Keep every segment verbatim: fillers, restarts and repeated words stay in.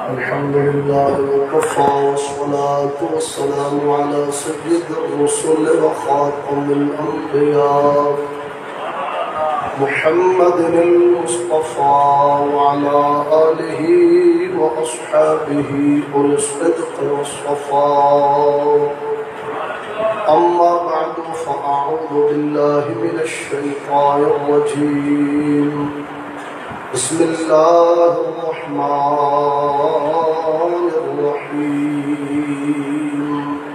الحمد لله وكفى والصلاة والسلام على سيد الرسل وخاتم الأنبياء محمد المصطفى وعلى آله وأصحابه أولي الصدق والصفاء. أما بعد فأعوذ بالله من الشيطان الرجيم. بسم الله الرحمن الرحيم.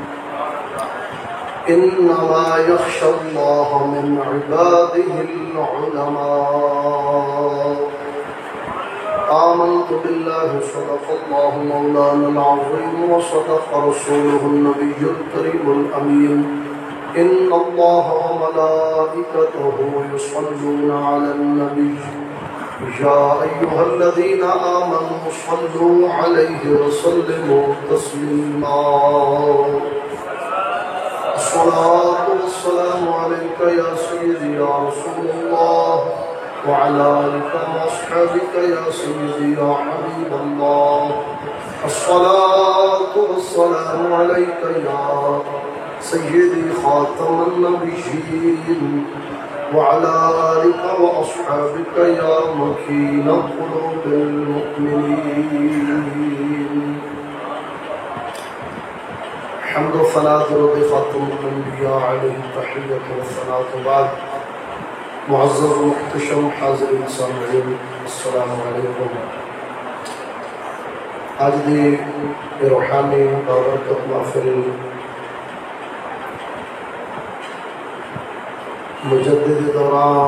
إنما يخشى الله من عباده العلماء. آمنت بالله صدق الله مولانا العظيم وصدق رسوله النبي الكريم الأمين. إن الله وملائكته يصلون على النبي يا أيها الذين آمنوا صلوا عليه وسلموا تسليما. الصلاة والسلام عليك يا سيدي يا رسول الله وعلى آلك وأصحابك يا سيدي يا حبيب الله. الصلاة والسلام عليك يا سيدي خاتم النبيين وعلى آلك وأصحابك يا مكين قلوب المؤمنين. حمد و ثنا درود خاتم الانبیاء علیہ التحیۃ والثناء. بعد معزز و محتشم حاضرین سامعین السلام علیکم. آج دی روحانی بابرکت محفل مجدد دوران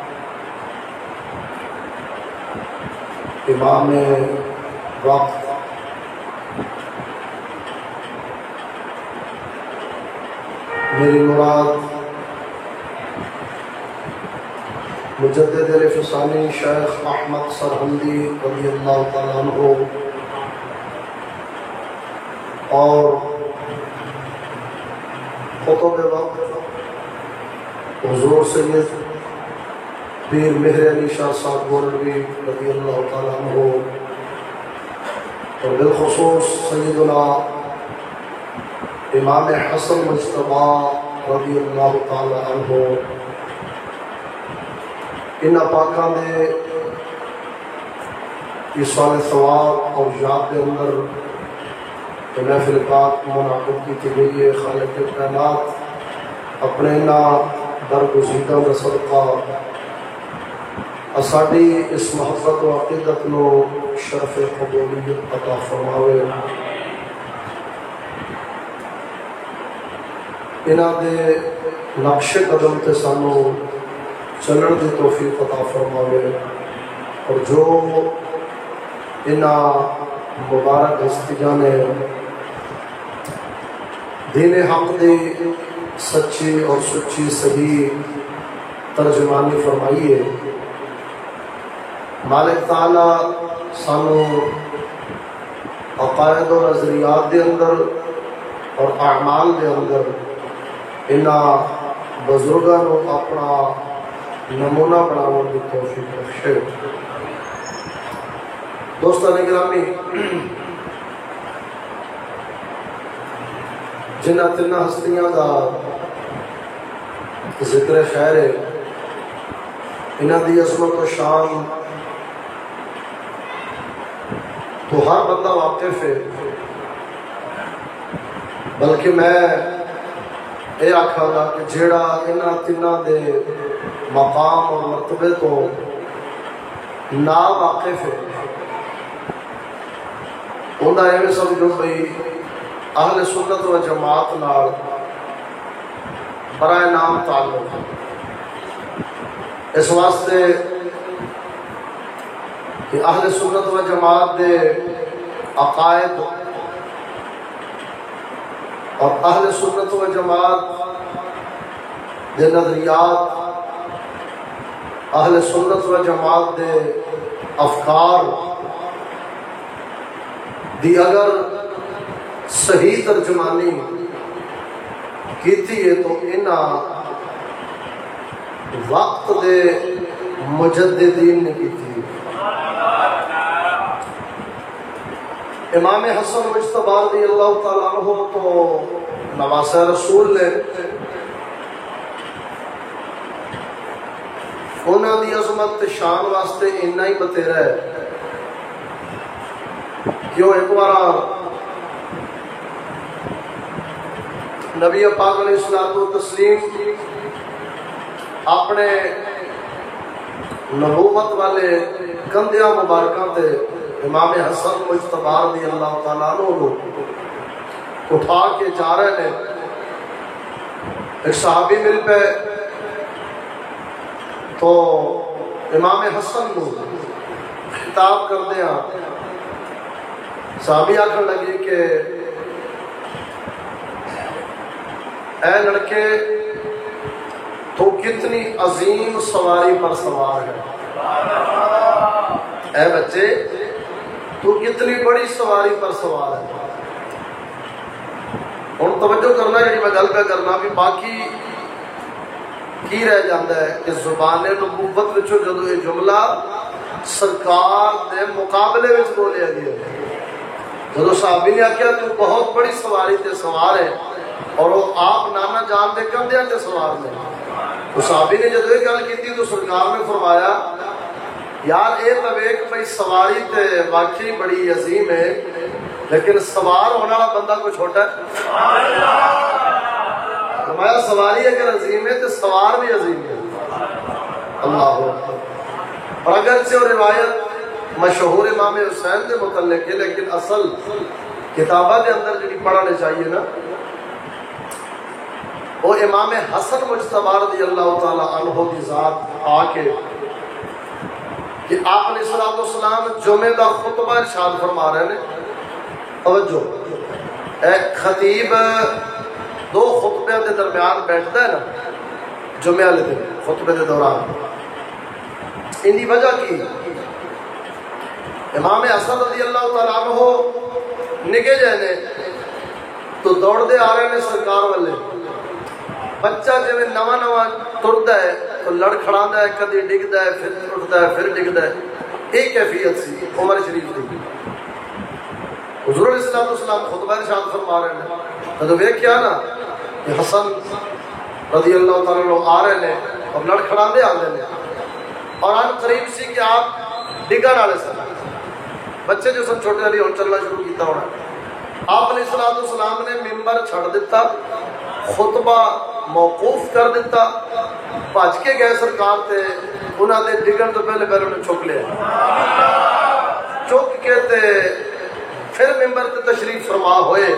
امام وقت میری مراد مجدد الفسانی شیخ احمد سرہندی رضی اللہ تعالیٰ عنہ اور خطب وقت حضور سید پیر مہر علی شاہ صاحب گولوی رضی اللہ تعالیٰ عنہ اور بالخصوص سیدنا امام حسن مجتبی رضی اللہ تعالیٰ عنہ ان پاکاں دے ایصال ثواب اور یاد کے اندر محفل پاک منعقد کی گئی ہے. خالق کائنات اپنے نا درگزیدہ دا صدقہ اساڈی اس محبت و عقیدت نو شرف قبولیت عطا فرماوے. انہاں دے نقش قدم تے سانو چلن دی توفیق عطا فرماوے اور جو انہاں مبارک ہستیاں نے دین حق دی سچی اور سچی صحیح ترجمانی فرمائی ہے. مالک تعالیٰ سانو عقائد و نظریات دے اندر اور اعمال دے اندر انہاں بزرگاں نو اپنا نمونہ بناون دی توفیق بخشے. دوستان گرامی، جنہ تنہ ہستیاں دا ذکر خیر ہے، انہاں دی عظمت و شان تو ہر بندہ واقف ہے، بلکہ میں یہ آکھا گا کہ جیڑا انہاں تنہ دے مقام اور مرتبے تو نا واقف ہے انہاں یہ سمجھو بھئی اہل سنت و جماعت نال برائے نام تعلق. اس واسطے کہ اہل سنت و جماعت دے عقائد اور اہل سنت و جماعت دے نظریات، اہل سنت و جماعت دے افکار دی اگر صحیح ترجمانی کیتی ہے تو انہاں وقت دے مجددین نے کی تھی. امام حسن مجتبی رضی اللہ تعالیٰ عنہ تو نواسہ رسول نے، انہوں دی عظمت شان واسطے اتنا ہی بتیرا ہے کہ وہ ایک بار نبی پاک علیہ الصلوۃ والتسلیم اپنے نبوت والے کندھیاں مبارکاں تے امام حسن مجتبی رضی اللہ تعالیٰ عنہ اٹھا کے جا رہے ہیں، ایک صحابی مل پہ تو امام حسن کو خطاب کر دیا، صحابی آخر لگے کہ اے لڑکے تو کتنی عظیم سواری پر سوار ہے، اے بچے تو کتنی بڑی سواری پر سوار ہے۔ ہوں توجہ کرنا جی میں گل پہ کرنا بھی باقی کی رہ جاتا ہے کہ زبان نبوت وچوں جدو یہ جملہ سرکار دے مقابلے وچ بولیا گیا، جدو صحابی نے آخیا تو بہت بڑی سواری تے سوار ہے اور وہ آپ نانا جان دے کندھیاں تے سوار نے، تو صحابی نے جدو یہ گل کی تو سرکار نے فرمایا یار اے تو ویکھ بھائی سواری تے واقعی بڑی عظیم ہے لیکن سوار ہونے والا بندہ کوئی چھوٹا ہے، فرمایا سواری اگر عظیم ہے تو سوار بھی عظیم ہے۔ اللہ اکبر۔ اور اگرچہ وہ روایت مشہور امام حسین کے متعلق ہے لیکن اصل کتابہ کے اندر جڑی پڑھنے چاہیے نا وہ امام حسن مجتبی رضی اللہ تعالی عنہ کی ذات آ کے کہ آپ علیہ الصلوۃ والسلام جمعے کا خطبہ ارشاد فرما رہے ہیں، توجہ، ایک خطیب دو خطبے کے درمیان بیٹھتا ہے نا جمعے والے دن خطبے کے دوران، ان کی وجہ کی امام حسن رضی اللہ تعالیٰ عنہ نگے جائے نے تو دوڑتے آ رہے ہیں سرکار والے، بچہ جی نواں نواں ٹرتا ہے تو لڑ کھڑا ہے، کدی ڈگتا ہے پھر ٹرتا ہے پھر ڈگتا ہے، ایک کیفیت سی عمر شریف کی۔ حضور علیہ الصلوۃ والسلام خطبہ ارشاد فرما رہے ہیں تو ویکھیا نا کہ حسن رضی اللہ تعالیٰ عنہ آ رہے ہیں اور لڑ کھڑاندے آ رہے ہیں اور آن قریب سی کہ آپ ڈگن والے سن، بچے جو سن چھوٹے والی ہوں چلنا شروع کیتا ہونا، آپ علیہ الصلوۃ والسلام نے ممبر چھڑ دیتا، خطبہ موقوف کر دیتا، بھج کے گئے سرکار تے انہاں دے ڈگن تو پہلے پہلے انہیں چک لیا، چک کے تے پھر ممبر تے تشریف فرما ہوئے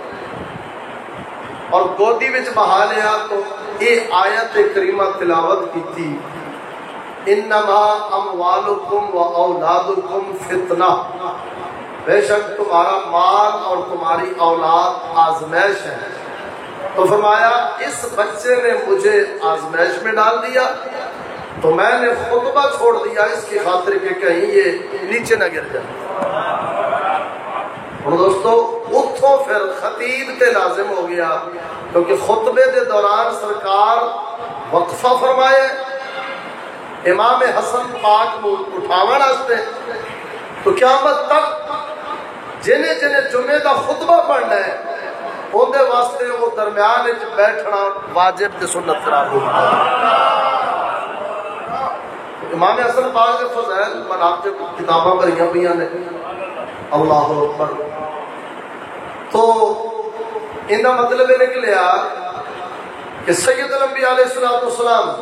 اور گودی وچ بہا لیا تو یہ آیت کریمہ تلاوت کی تھی، انما اموالکم و اولادکم فتنہ، بے شک تمہارا مال اور تمہاری اولاد آزمائش ہے، تو فرمایا اس بچے نے مجھے آزمائش میں ڈال دیا تو میں نے خطبہ چھوڑ دیا اس کی خاطر کہ کہیں یہ نیچے نہ گر جائے۔ اور دوستو اتھوں پھر خطیب تے لازم ہو گیا کیونکہ خطبے دے دوران سرکار وقفہ فرمائے امام حسن پاک کو اٹھاون واسطے، تو قیامت تک جنہیں جنہیں جمعے کا خطبہ پڑھنا ہے اندر واسطے وہ درمیان بیٹھنا واجب تے سنت قرار ہوتا ہے۔ امام حسن پاک کے فضائل مناقب کتاباں بھریاں پہ نے، اللہ اکبر۔ تو ان کا مطلب یہ نکلیا کہ سید الانبیاء علیہ الصلوۃ والسلام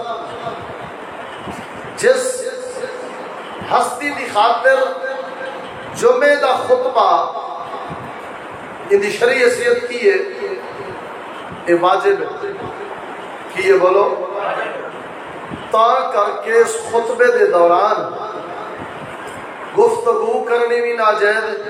جس ہستی کی خاطر جمعے کا خطبہ ان کی شرعی حیثیت کی ہے یہ واجب ہے کہ یہ بولو تا کر کے اس خطبے دے دوران گفتگو کرنی بھی ناجائز،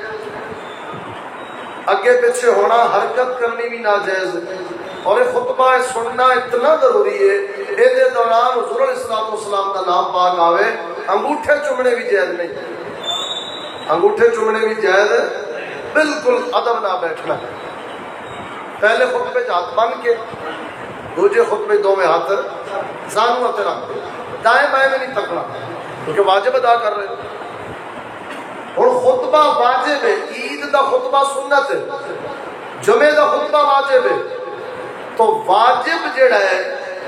اگے پیچھے ہونا حرکت کرنی بھی ناجائز، اور یہ خطبہ سننا اتنا ضروری ہے یہ دوران حضور علیہ الصلوۃ والسلام کا نام پاک آوے، انگوٹھے چومنے بھی جائز نہیں، انگوٹھے چومنے بھی جائز، بالکل ادب نہ بیٹھنا، پہلے خطبے ہاتھ بن کے دوسرے خطبے دو میں ہاتھ زانوں تے رکھ دے، دائیں بائیں میں نہیں تکنا کیونکہ واجب ادا کر رہے۔ اور خطبہ واجب ہے، عید عید دا خطبہ سنت ہے، جمعے دا خطبہ واجب ہے، تو واجب جڑا ہے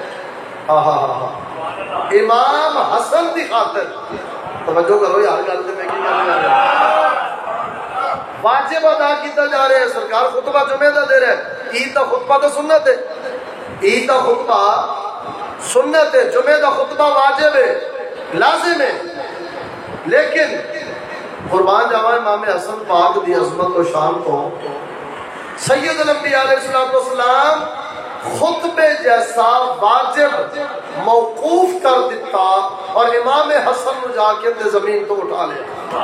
امام حسن دی خاطر، توجہ کرو یار گل تے میں کی کر رہا واجب ادا کیتا جا رہا ہے، سرکار خطبہ جمعے دا دے رہا ہے، عید دا خطبہ تو سنت ہے، عید دا خطبہ سنت ہے، جمعے دا خطبہ واجب ہے، لازم ہے، لیکن قربان جاواں امام حسن پاک دی عظمت و شان کو سید الانبیاء علیہ السلام خطبے جیسا واجب موقوف کر دیتا اور امام حسن نو جا کے تے زمین تو اٹھا لیا،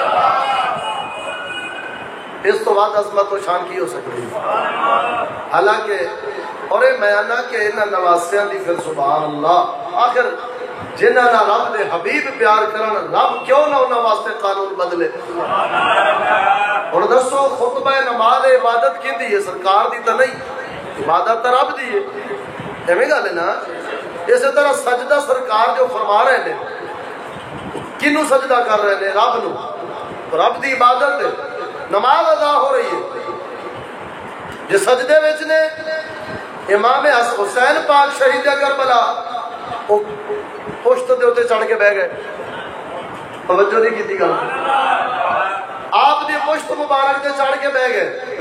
اس تو بعد عظمت و شان کی ہو سکتی ہے؟ حالانکہ اور میں آنا کہ انہاں نواسیاں دی پھر سبحان اللہ، آخر جنہاں نہ رب دے حبیب پیار کرن رب کیوں نہ انہاں واسطے قانون بدلے؟ اور دسو خطبہ نماز عبادت کی دی ہے؟ سرکار دی تو نہیں، عبادت تو رب دی ہے، ایویں گل ہے نا؟ اسی طرح سجدہ سرکار جو فرما رہے ہیں کنوں سجدہ کر رہے ہیں؟ رب نو، رب دی عبادت ہے، نماز ادا ہو رہی ہے، جو سجدے وچ نے امام حسین پاک شہید کربلا وہ پشت دے اوتے چڑھ کے بہ گئے، توجہ نہیں کیتی گل، آپ دی پشت مبارک تے چڑھ کے بہ گئے،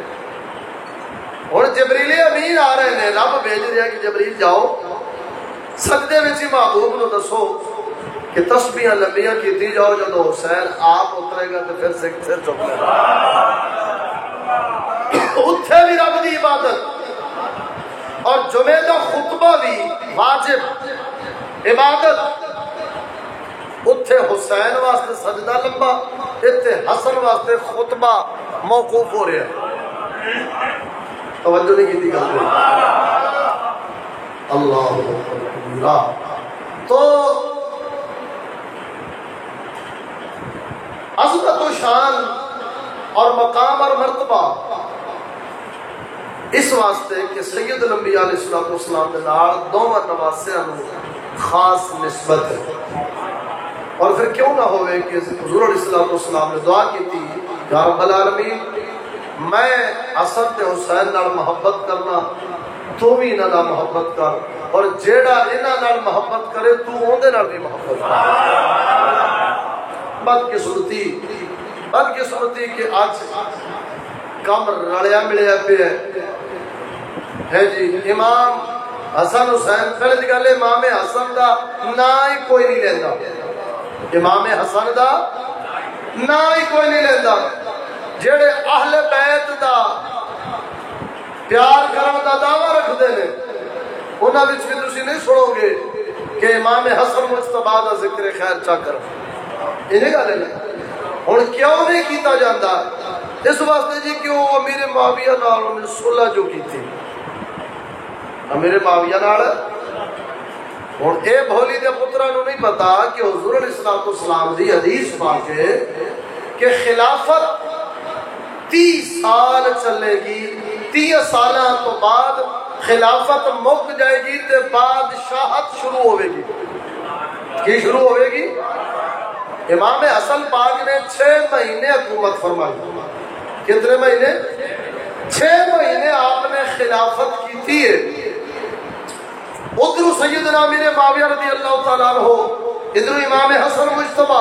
ہن جبریل امین آ رہے ہیں، رب بھیج رہا کہ جبریل جاؤ سجدے وچ محبوب نو دسو کہ تسبیحاں لمبیاں کیتی جاؤ، جدو حسین آپ اترے گا تو پھر سر چک لے گا، اتھے بھی رب دی عبادت، اور جمعے دا خطبہ بھی واجب عبادت، اتھے حسین واسطے سجدہ لمبا، اتھے حسن واسطے خطبہ موقوف ہو رہا ہے، توجہ نہیں کی تھی گل اللہ۔ تو عظمت و شان اور مقام اور مرتبہ اس واسطے کہ سید الانبیاء علیہ السلام کے نال دوواں نواسیاں نو خاص نسبت ہے، اور پھر کیوں نہ ہوئے کہ حضور علیہ السلام نے دعا کی تھی یا رب العالمین میں حسن تے حسین نال محبت کرنا، تو بھی انہاں نال محبت کر، اور جیڑا انہاں نال محبت کرے تو اون دے نال بھی محبت کر۔ بدقسمتی بدقسمتی کہ آج کم رلیا ملیا پہ ہے جی، امام حسن حسین پہلے گل امام حسن دا نا ہی کوئی نہیں لینا، امام حسن دا نا ہی کوئی نہیں لینا، جڑے اہل بیت دا پیار کرن دا دعویٰ رکھ دے نے انہاں وچ بھی تسی نہیں سنو گے کہ امام حسن مجتبیٰ دا ذکر خیر چا کر، انہیں گل ہے نا؟ ہن کیوں نہیں کیتا جاندا؟ اس واسطے جی کہ وہ امیر معاویہ نال انہوں صلح جو کی تھی، امیر معاویہ نال، ہن اے بھولی دے پتراں نوں نہیں پتا کہ حضور علیہ السلام دی حدیث پاک ہے کہ خلافت تیس سال چلے گی، تیس سالاں تو بعد خلافت مک جائے گی تے بادشاہت شروع ہوئے گی۔ کی شروع ہوئے گی؟ امام حسن پاک نے چھ مہینے حکومت فرمائی، کتنے مہینے؟ چھ مہینے آپ نے خلافت کی تھی ہے۔ ادھر سیدنا امیر معاویہ رضی اللہ تعالیٰ عنہ، ادھر امام حسن مجتبیٰ،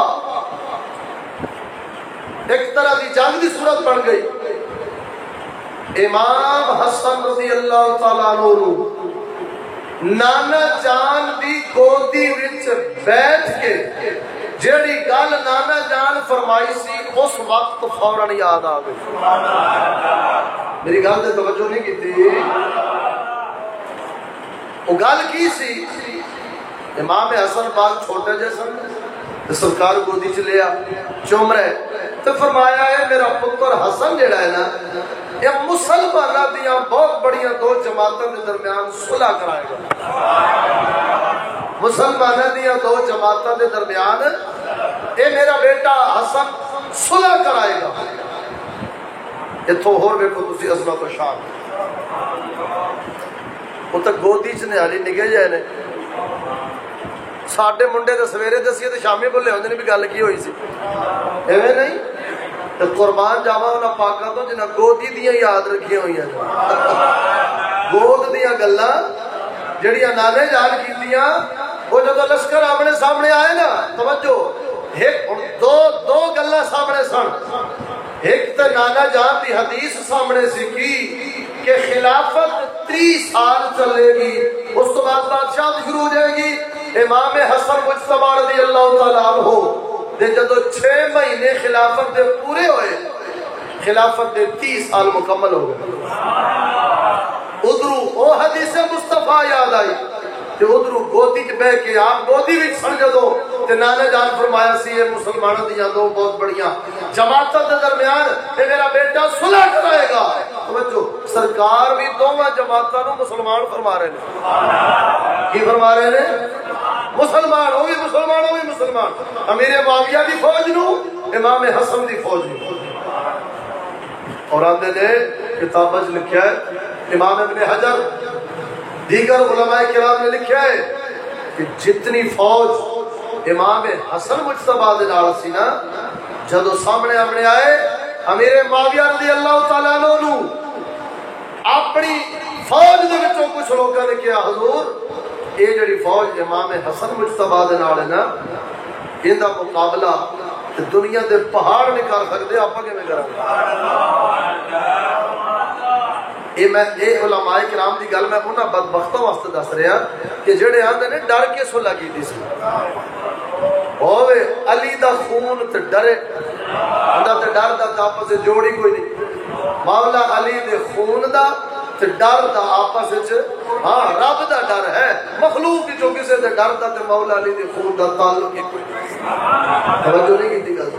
ایک طرح کی جنگ دی صورت بن گئی۔ امام حسن رضی اللہ تعالیٰ عنہ نانا جان دی گودی وچ بیٹھ کے جیڑی گل نانا جان فرمائی سی اس وقت فوراً یاد آ گئی۔ میری گل تے توجہ نہیں کی تھی؟ وہ گل کی سی؟ امام حسن پاک چھوٹے جیسے سرکار گودی چ لیا چوم رہے تو فرمایا ہے میرا پتر حسن جڑا ہے نا یہ مسلمانوں دیاں بہت بڑیاں دو جماعتوں کے درمیان صلح کرائے گا، مسلمانوں دیاں دو جماعتوں کے درمیان اے میرا بیٹا حسن صلح کرائے گا۔ اتھوں ہور ویکھو تسی عظمت و شان، وہ تک گودی چ نہاری نگے جائے نے، ساڈے منڈے تے سویرے دسیے تے شامی بولے ہوندے نے بھی گل کی ہوئی سی، ایویں نہیں؟ تو قربان جاوا انہاں پاکاں تو جنہاں گودی دیاں یاد رکھیاں ہوئی ہیں گود دیاں گلاں جڑیاں نانے جان کیتیاں وہ جدو لشکر اپنے سامنے آئے نا توجہ ایک دو دو گلاں سامنے سن ایک تو نانا جان دی حدیث سامنے سی کی کہ خلافت تری سال چلے گی اس تو بعد بادشاہ شروع ہو جائے گی امام حسن مجتبی رضی اللہ تعالیٰ عنہ دے جدو چھ مہینے خلافت دے پورے ہوئے خلافت دے تیس سال مکمل ہو گئے ادھرو او حدیث مصطفیٰ یاد آئی کہ ادھرو گودی چ بہ کے آپ گودی وچ سن جدو تے نانا جان فرمایا سی یہ مسلمانوں دیاں دو بہت بڑیاں جماعتاں دے درمیان اے میرا بیٹا صلح کرائے گا توجہ سرکار بھی دوواں جماعتاں نو مسلمان فرما رہے نے کی فرما رہے نے مسلمان ہو بھی مسلمان ہو بھی مسلمان امیر معاویہ دی فوج نو امام حسن دی فوج نو اور آندے نے کتاب وچ لکھیا ہے امام ابن حجر دیگر علماء کرام نے لکھا ہے کہ جتنی فوج امام حسن مجتبی دے نال سی نا جدو سامنے آمنے آئے امیر معاویہ رضی اللہ تعالیٰ عنہ نو اپنی فوج دے وچوں کچھ لوگوں نے کہا حضور اے جڑی فوج امام حسن مجتبی دے نال ہے نا ان دا مقابلہ دنیا دے پہاڑ نہیں کر سکتے آپ کیویں کراں اے میں اے علماء کرام دی گل میں انہاں بدبختاں واسطے دس رہا کہ جڑے آندے نے ڈر کے صلح کیتی سی ہوے علی دا خون تے ڈرے اندا تے ڈر دا آپس وچ جوڑ ہی کوئی نہیں مولا علی دے خون دا تے ڈر دا آپس وچ ہاں رب دا ڈر ہے مخلوق جو کسے دے ڈر دا تے مولا علی دے خون دا تعلق ہی کوئی نہیں توجہ نہیں کیتی گل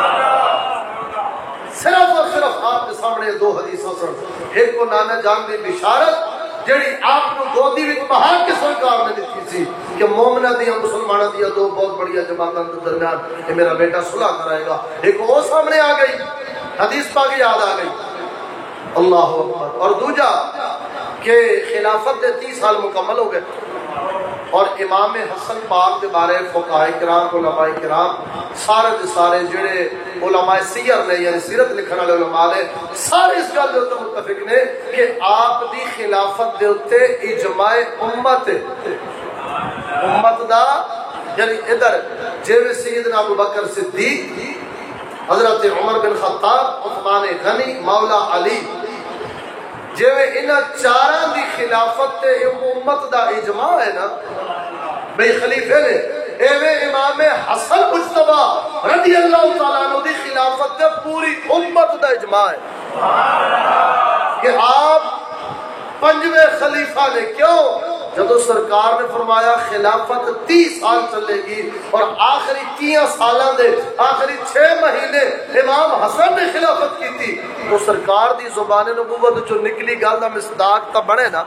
صرف اور صرف آپ کے سامنے دو حدیثوں سن ایک کو نانا جان دی بشارت جڑی آپ کو گودی وچ بہار کے سرکار نے دتی سی کہ مومنہ دیا مسلمانہ دیا دو بہت بڑی جماعتاں کے درمیان کہ میرا بیٹا صلح کرائے گا ایک وہ سامنے آ گئی حدیث پاک یاد آ گئی اللہ اکبر اور دوجا کہ خلافت دے تیس سال مکمل ہو گئے اور امام حسن پاک کے بارے فقہاء کرام علماء کرام سارے دے سارے جڑے علماء سیر نے یعنی سیرت لکھن والے علماء نے سارے اس گل دے اوتے متفق نے کہ آپ دی خلافت دے اوتے اجماع امت امت دا یعنی ادھر جیویں سیدنا ابو بکر صدیق حضرت عمر بن خطاب عثمان غنی مولا علی جیویں انہاں چاراں دی خلافت تے امت دا اجماع ہے نا بھئی خلیفے نے ایویں امام حسن مجتبی رضی اللہ تعالیٰ عنہ دی خلافت تے پوری امت دا اجماع ہے کہ آپ پنجویں خلیفہ نے کیوں جدو سرکار نے فرمایا خلافت تیس سال چلے گی اور آخری تیاں سالاں دے آخری چھ مہینے امام حسن نے خلافت کی تھی تو سرکار دی زبان نبوت جو نکلی گل دا مصداق تا بنے نا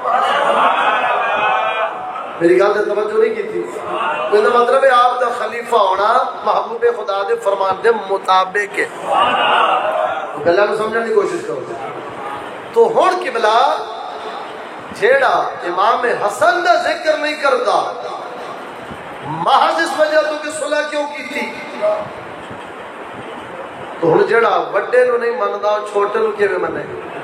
میری گل تے توجہ نہیں کی تھی تو اس مطلب ہے آپ دا خلیفہ ہونا محبوب خدا دے فرمان دے مطابق ہے گلاں نوں سمجھنے کی کوشش کرو تو ہن قبلہ جیڑا امام حسن دا ذکر نہیں کرتا محض اس وجہ تو کہ صلح کیوں کی تھی تو ہن جیڑا بڑے نو نہیں مندا چھوٹے نو کیویں منے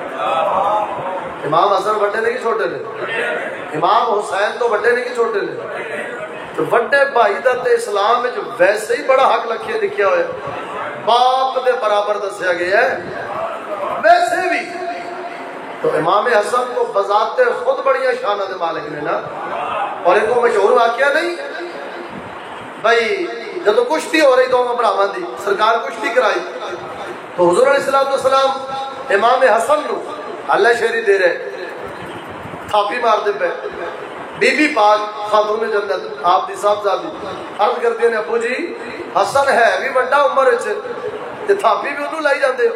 امام حسن بڑے نے کہ چھوٹے نے امام حسین تو بڑے نے کہ چھوٹے نے تو بڑے بھائی دا تے اسلام وچ ویسے ہی بڑا حق لکھیا لکھیا ہوا ہے باپ دے برابر دسیا گیا ہے ویسے بھی تو امام حسن کو بذات خود بڑیاں شانہ دے مالک نے نا اور ایک کو مشہور واقعہ نہیں بھائی جب کشتی ہو رہی دو براہماں دی سرکار کشتی کرائی تو حضور علیہ السلام امام حسن نو اللہ شہری دے رہے تھاپی مار دے پہ بی بی پاک خاتون جنت آپ دی صاحب زادی عرض کرتے ہیں ابو جی حسن ہے بھی بڑا عمر تے تھاپی بھی انہوں لائی جاندے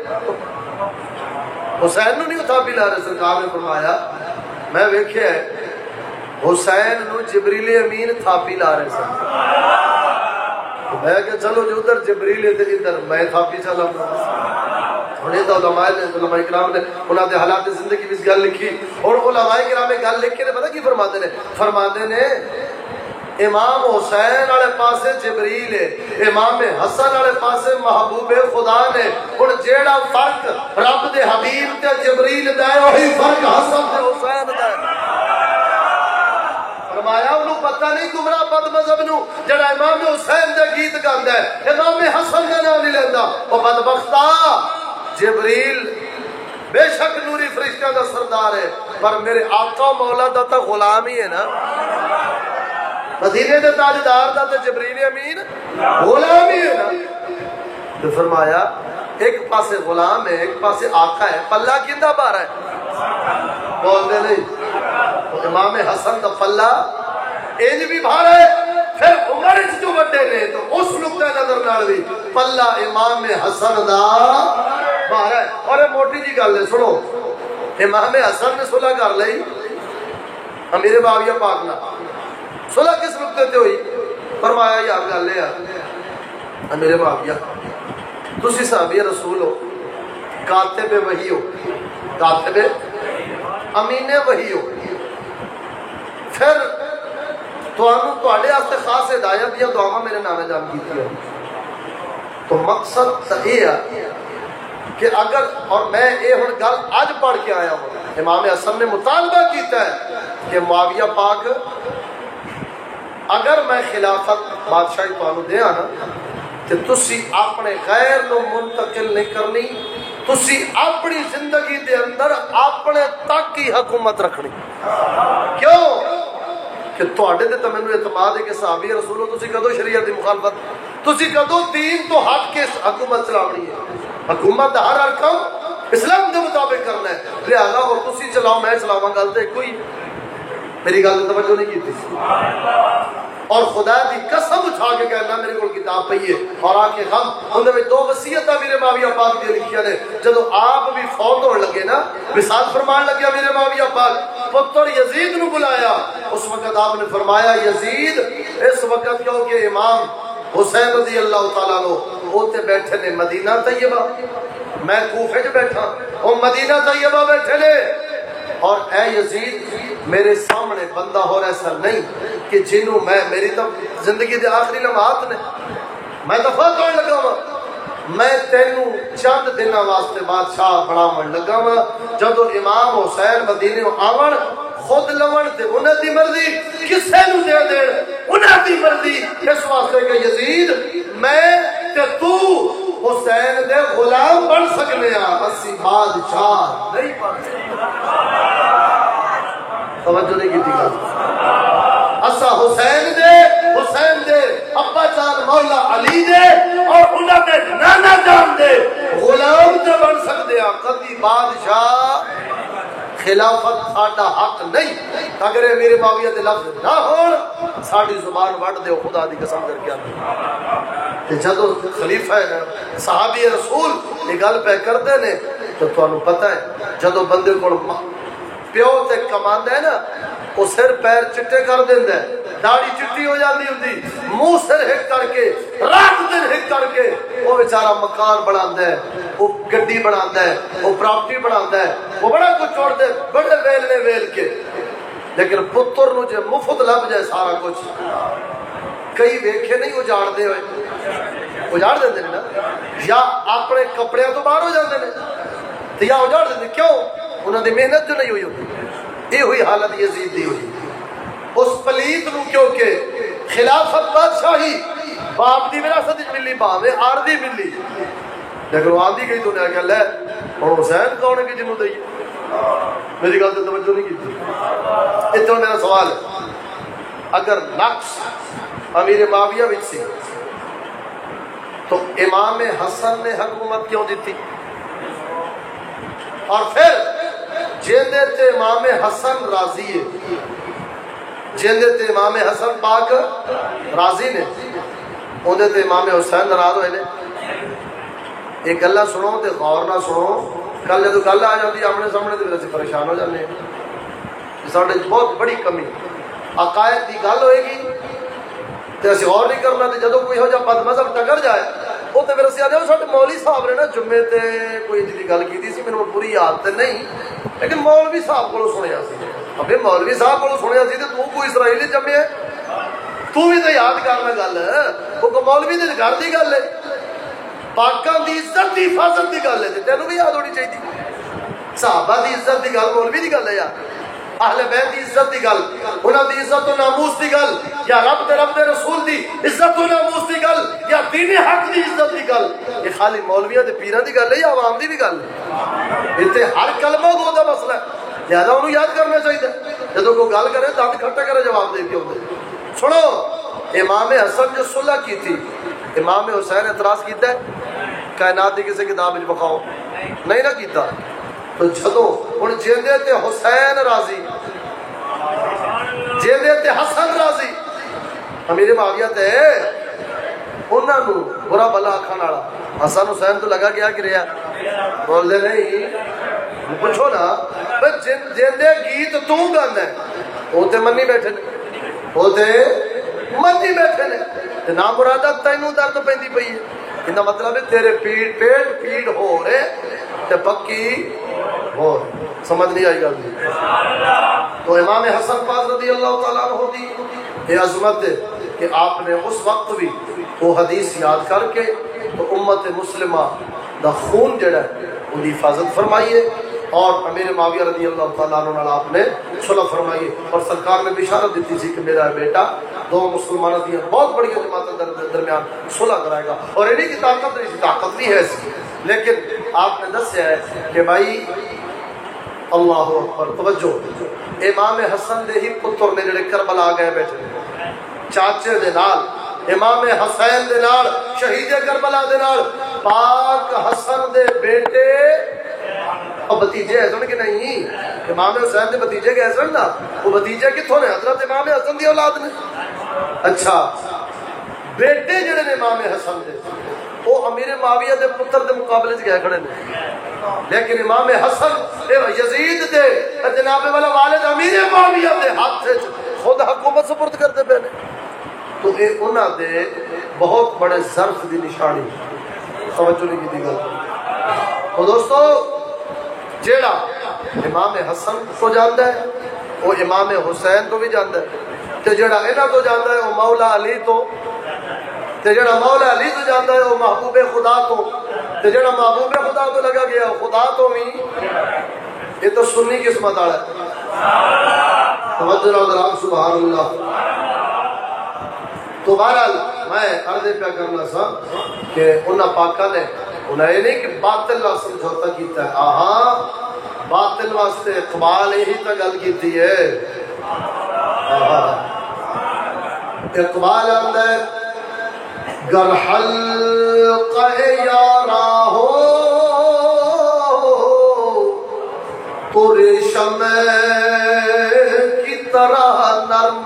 حسین نو نہیں تھاپی لا رہے سرکار نے فرمایا میں ویکھیا ہے حسین نو جبریل امین تھاپی لا رہے سن میں کہ چلو جو ادھر جبریل تے ادھر میں تھاپی چلا ہن یہ علماء نے علماء کرام نے انہاں دے حالات زندگی وچ گل لکھی اور علماء کرام نے گل لکھ کے پتہ کی فرماتے نے فرماتے نے امام حسین والے پاسے جبریل ہے، امام حسن والے پاسے محبوب خدا نے۔ ہن جیڑا فرق رب دے حبیب تے جبریل دا ہے وہی فرق حسن تے حسین دا ہے۔ فرمایا انہوں پتہ نہیں گمراہ بد مذہب نو جڑا امام حسین دے گیت گاندا ہے امام حسن دا نام نہیں لیندا۔ او بدبختا، جبریل بے شک نوری فرشتہ دا سردار ہے پر میرے آقا مولا دا تا غلام ہی ہے نا، مدینے دے تاجدار دا تے جبریل امین غلام ہی ہے نا۔ تو فرمایا ایک پاسے غلام ہے ایک پاسے آقا ہے، پلہ کیندا بارا ہے؟ بول دے نہیں۔ امام حسن دا پلہ انج بھی بھارا ہے، پھر عمر جو بڑے نے تو اس نقطہ نظر نال بھی پلہ امام حسن دا بھارا ہے۔ اور یہ موٹی جی گل ہے، سنو، امام حسن نے صلح کر لئی امیر معاویہ پاک نہ، صلح کس نقطے تے ہوئی؟ فرمایا یار گل ہے امیر معاویہ تسی صحابی رسول ہو، کاتب وحی ہو، کاتب امین وحی ہو، پھر تانوں تواڈے واسطے خاص ہدایت دیا دعاواں میرے نام جان کیتی ہے، تو مقصد یہ ہے کہ اگر، اور میں یہ ہن گل اج پڑھ کے آیا ہوں، امام حسن نے مطالبہ کیتا ہے کہ معاویہ پاک اگر میں خلافت بادشاہی تانوں دیاں نا تے تسی اپنے غیر نو منتقل نہیں کرنی، تسی اپنی زندگی دے اندر اپنے تک ہی حکومت رکھنی۔ کیوں کہ تواڈے تے تے مینوں اعتماد ہے کہ صحابی رسول ہو، تسی کدو شریعت دی مخالفت، تسی کدو دین تو ہٹ کے حکومت چلاونی ہے؟ حکومت دا ہر ہر کام اسلام دے مطابق کرنا ہے، لہذا اور تسی چلاؤ میں چلاواں گل تے کوئی، میری گل تے توجہ نہیں کیتی۔ اور خدا دی قسم اٹھا کے کہنا میرے کو کتاب پئی ہے اور آ کے غم اندر میں دو وصیتاں میرے معاویہ پاک دی لکھیاں نے، جدو آپ بھی فوت ہونے لگے نا، وصال فرمان لگیا میرے معاویہ پاک، پتر یزید نو بلایا، اس وقت آپ نے فرمایا یزید اس وقت کیونکہ امام حسین رضی اللہ تعالیٰ عنہ ہوتے بیٹھے نے مدینہ طیبہ، میں کوفے جو بیٹھا وہ مدینہ طیبہ بیٹھے نے، اور اے یزید میرے سامنے بندہ ہو ایسا نہیں کہ جنہوں میں، میری تو زندگی دے آخری لمحات نے، میں تو فوت ہونے لگا ہوں، میں تینوں چند دنوں واسطے بادشاہ بناون لگا ہوں، جدو امام حسین مدینے آون خود لون تے انہاں دی مرضی، کسے نو دے دین انہاں دی مرضی، اس واسطے کہ یزید میں تے تو حسین دے غلام بن سکنے ہاں، اسی بادشاہ نہیں بن سکتے۔ توجہ نہیں کی تھی گل، اسا حسین دے حسین دے ابا جان مولا علی دے اور انہاں دے نانا جان دے غلام تے بن سکتے ہاں، کبھی بادشاہ خلافت ساڈا حق نہیں۔ اگر میرے معاویہ دے لفظ نہ ہون ساڈی زبان وڈ دیو، خدا دی قسم کر کے تے جدو خلیفہ صحابی رسول یہ گل پہ کرتے نے تو تانوں پتہ ہے جدو بندے کول پیو تے کماندا ہے نا، وہ سر پیر چٹے کر دیندا ہے، داڑھی چٹی ہو جاتی ہوندی، منہ سر ہک کر کے رات دن ہک کر کے وہ بیچارہ مکان بناندا ہے، وہ گڈی بناندا ہے، وہ پراپرٹی بناندا ہے، وہ بڑا کچھ چھوڑ دے بڑے ویل نے ویل کے، لیکن پتر نو جے مفت لب جائے سارا کچھ، کئی ویکھے نہیں اجاڑ دے ہوئے، اجاڑ دیندے نا، یا اپنے کپڑے تو باہر ہو جاندے نے تے یا اجاڑ دیندے، کیوں؟ انہوں نے محنت جو نہیں ہوئی ہوتی، یہ ہوئی حالت یزید دی ہوئی، اس پلیت نو کیونکہ خلافت بادشاہی باپ دی وراثت ملی، باوے آردی ملی، لیکن وہ آندھی گئی تو نے کہا لے اور حسین کون ہے کہ جنہوں دئیے؟ میری گل تو توجہ نہیں کی تھی۔ اتنا میرا سوال ہے، اگر نقص امیر معاویہ وچ سی تو امام حسن نے حکومت کیوں دیتی؟ اور پھر جیندے تے امام حسن راضی ہے، جیندے تے امام حسن پاک راضی نے، اوندے تے امام حسین ناراض ہوئے نے۔ ایک گلا سنو تے غور نہ سنو، کل جدو گل آ جاتی آمنے سامنے تے پھر پریشان ہو جانے ہیں، ساڈے بہت بڑی کمی، عقائد دی گل ہوئے گی تے اسی غور نہیں کرنا، تے جدو کوئی ہو جا بد مذہب ٹکر جائے وہ تے پھر اسی آنے ساڈے مولوی صاحب نے نا جمعے تے کوئی جی گل کی سی، میرے پوری یاد تے نہیں، لیکن مولوی صاحب کو سنیا سی، ابھی مولوی صاحب کو سنیا سی تے تو کوئی اسرائیلی جمعے تو بھی تو یاد کرنا گل وہ کو مولوی دے گھر دی گل ہے پاکاں دی عزت دی حفاظت دی گل ہے تینوں بھی یاد ہونی چاہیے صحابہ دی عزت دی گل مولوی دی گل ہے یار اہل بیت دی عزت دی گل انہاں دی عزت و ناموس دی گل یا رب تے رب دے رسول دی عزت و ناموس دی گل یا دین حق دی عزت دی گل یہ خالی مولویاں تے پیراں دی گل ہے یا عوام دی بھی گل ہے ایتھے ہر کلمہ دو دا مسئلہ ہے لہذا انہوں یاد کرنا چاہیے جدوں کوئی گل کرے دانت کھٹا کرے جواب دے کے ہوندے سنو امام حسن جو صلح کی تھی امام حسین اعتراض کیتا ہے کائنات دی کسی کتاب وچ بخاؤ نہیں نہ کیتا تو جدوں ہن جیندے تے حسین راضی جیندے تے حسن راضی امیر معاویہ تے انہاں نو برا بلا آکھن والا حسن حسین تو لگا گیا کہ رہیا بول دے نہیں پوچھو نا جیندے گیت تو گانا ہے وہ تے منی بیٹھے نے وہ تے منی بیٹھے نے تے نا مرادہ تینوں درد پیندی پئی ہے انہا مطلب ہے تیرے پیٹ پیٹ پیٹ ہو رہے تے پکی ہو رہے سمجھ نہیں آئی گل تو امام حسن پاک رضی اللہ تعالیٰ عنہ دی یہ عظمت ہے کہ آپ نے اس وقت بھی وہ حدیث یاد کر کے تو امت مسلمہ دا خون جڑا ہے ان کی حفاظت فرمائیے اور امیر معاویہ رضی اللہ تعالیٰ عنہ آپ نے صلح فرمائیے اور سرکار نے بشارت دیتی تھی کہ میرا بیٹا دو مسلمانوں کی بہت بڑی جماعت درمیان صلح کرائے گا اور انہیں کی طاقت نہیں طاقت بھی ہے اس کی لیکن آپ نے دسیا ہے کہ بھائی اللہ اکبر توجہ امام حسن دے ہی پتر نے جڑے کربلا گئے بیٹھے چاچے دے نال امام حسین دے نال شہید کربلا دے نال پاک حسن دے بیٹے اور بتیجے حسن کے نہیں امام حسین دے بتیجے کے حسن نا وہ بتیجے کتھوں نے حضرت امام حسن دی اولاد نے اچھا بیٹے جڑے نے امام حسن دے وہ امیر معاویہ دے پتر دے مقابلے سے گئے کھڑے نے لیکن امام حسن یزید دے جناب والا والد امیر معاویہ دے ہاتھ سے خود حکومت سپرد کرتے پے نے تو یہ انہاں دے بہت بڑے ظرف دی نشانی توجہ نہیں کی گل تو دوستو جیڑا امام حسن کو جاندا ہے وہ امام حسین تو بھی جاندا ہے تے جیڑا انہاں تو جاندا ہے وہ مولا علی تو تے جڑا مولا علی تو جاندا ہے وہ محبوب خدا تو تے جڑا محبوب خدا تو لگا گیا خدا تو بھی یہ تو سنی قسمت والا ہے توجہ نال سبحان اللہ تو بہرحال میں عرض پہ کرنا سا کہ انہاں پاکاں نے انہاں یہ نہیں کہ باطل نال سمجھوتا کیتا ہے آہاں باطل واسطے اقبال یہی تو گل کیتی ہے آہاں اقبال آندا ہے گر حلقہ یارا ہو تو ریشم کی طرح نرم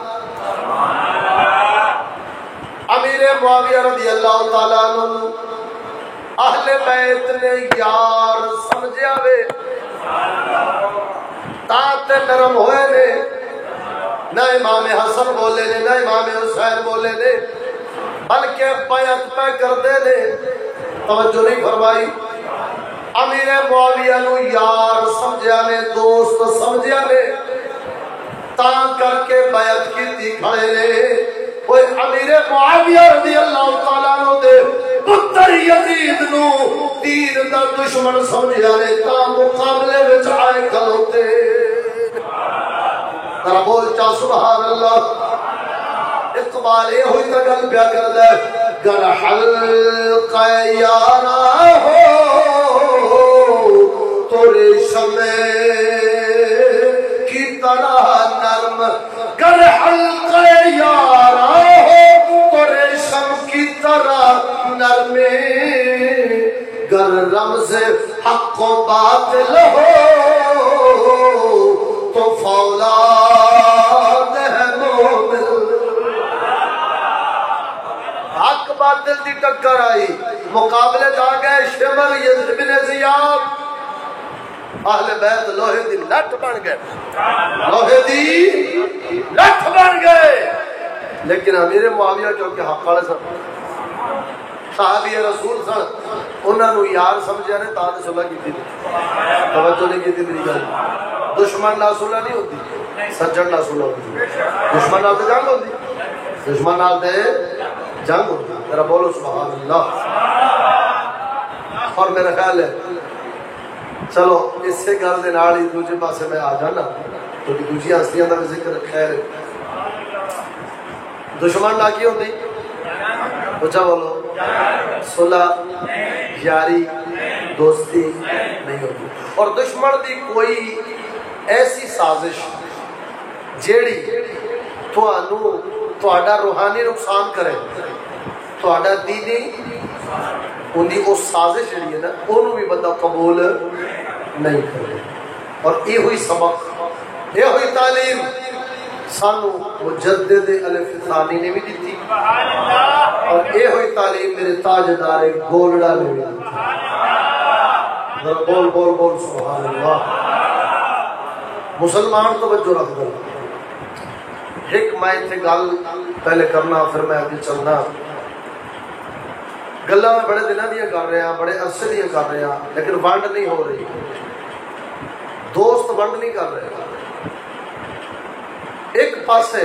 امیر معاویہ رضی اللہ تعالیٰ عنہ اہل بیت نے یار سمجھیا وے تاتے نرم ہوئے نے نہ امام حسن بولے نے نہ امام حسین بولے نے بلکہ بیعت پہ کردے نے توجہ نہیں فرمائی امیر معاویہ نو یار سمجھیا نے دوست سمجھیا نے تا کر کے بیعت کی تھی کھڑے نے وہ امیر معاویہ رضی اللہ تعالیٰ عنہ دے پتر یزید نو تیر دا دشمن سمجھیا نے تا مقابلے وچ آئے کھلوتے ذرا بول چا سبحان اللہ اقبال یہ ہوئی تا گل پیا کردا ہے گر حلقہ یارا ہو تو ریشم کی طرح نرم گر حلقہ یارا ہو تو ریشم کی طرح نرم گر رمز حق و باطل ہو تو فولاد ہے مومن حق باطل دی ٹکر آئی مقابلے جا گئے شمر یزید بن زیاد اہل بیت لوہے دی لٹ بن گئے لوہے دی لٹ بن گئے لیکن امیر معاویہ کیونکہ حق والے سن صحابی رسول سن انہاں نو یار سمجھیا نے تا صلح کیتی توجہ نہیں کیتی میری گل دشمن نال صلح نہیں ہوتی سجن نال صلح ہوتی دشمن نال تے جنگ ہوتی دشمن نال دے جنگ ہوتی ہے. ذرا بولو سبحان اللہ. اور میرا خیال ہے چلو اس سے گل دے نال ہی دوسرے پاسے میں آ جانا تو دوسری ہستیاں کا بھی ذکر خیر ہے. دشمن نہ کی ہوتی اچھا بولو صلح یاری دوستی نہیں ہوتی. اور دشمن دی کوئی ایسی سازش جیڑی تھانوں تہاڈا روحانی نقصان کرے تہاڈا دینی ان کی وہ سازش جڑی ہے نا انہوں بھی بندہ قبول نہیں کرے. اور یہ ہوئی سبق یہ ہوئی تعلیم سانو مجدد الف ثانی نے بھی دیتی اور یہ ہوئی تعلیم میرے تاجدار گولڑا نے بھی دیتی. ذرا بول بول بول سبحان اللہ. مسلمان توجہ رکھ دو. ایک میں اتنے گل پہلے کرنا پھر میں آگے چلنا. گلا میں بڑے دنوں دیا کر رہے ہیں بڑے عرصے دیا کر رہے ہیں لیکن ونڈ نہیں ہو رہی. دوست ونڈ نہیں کر رہے. ایک پاسے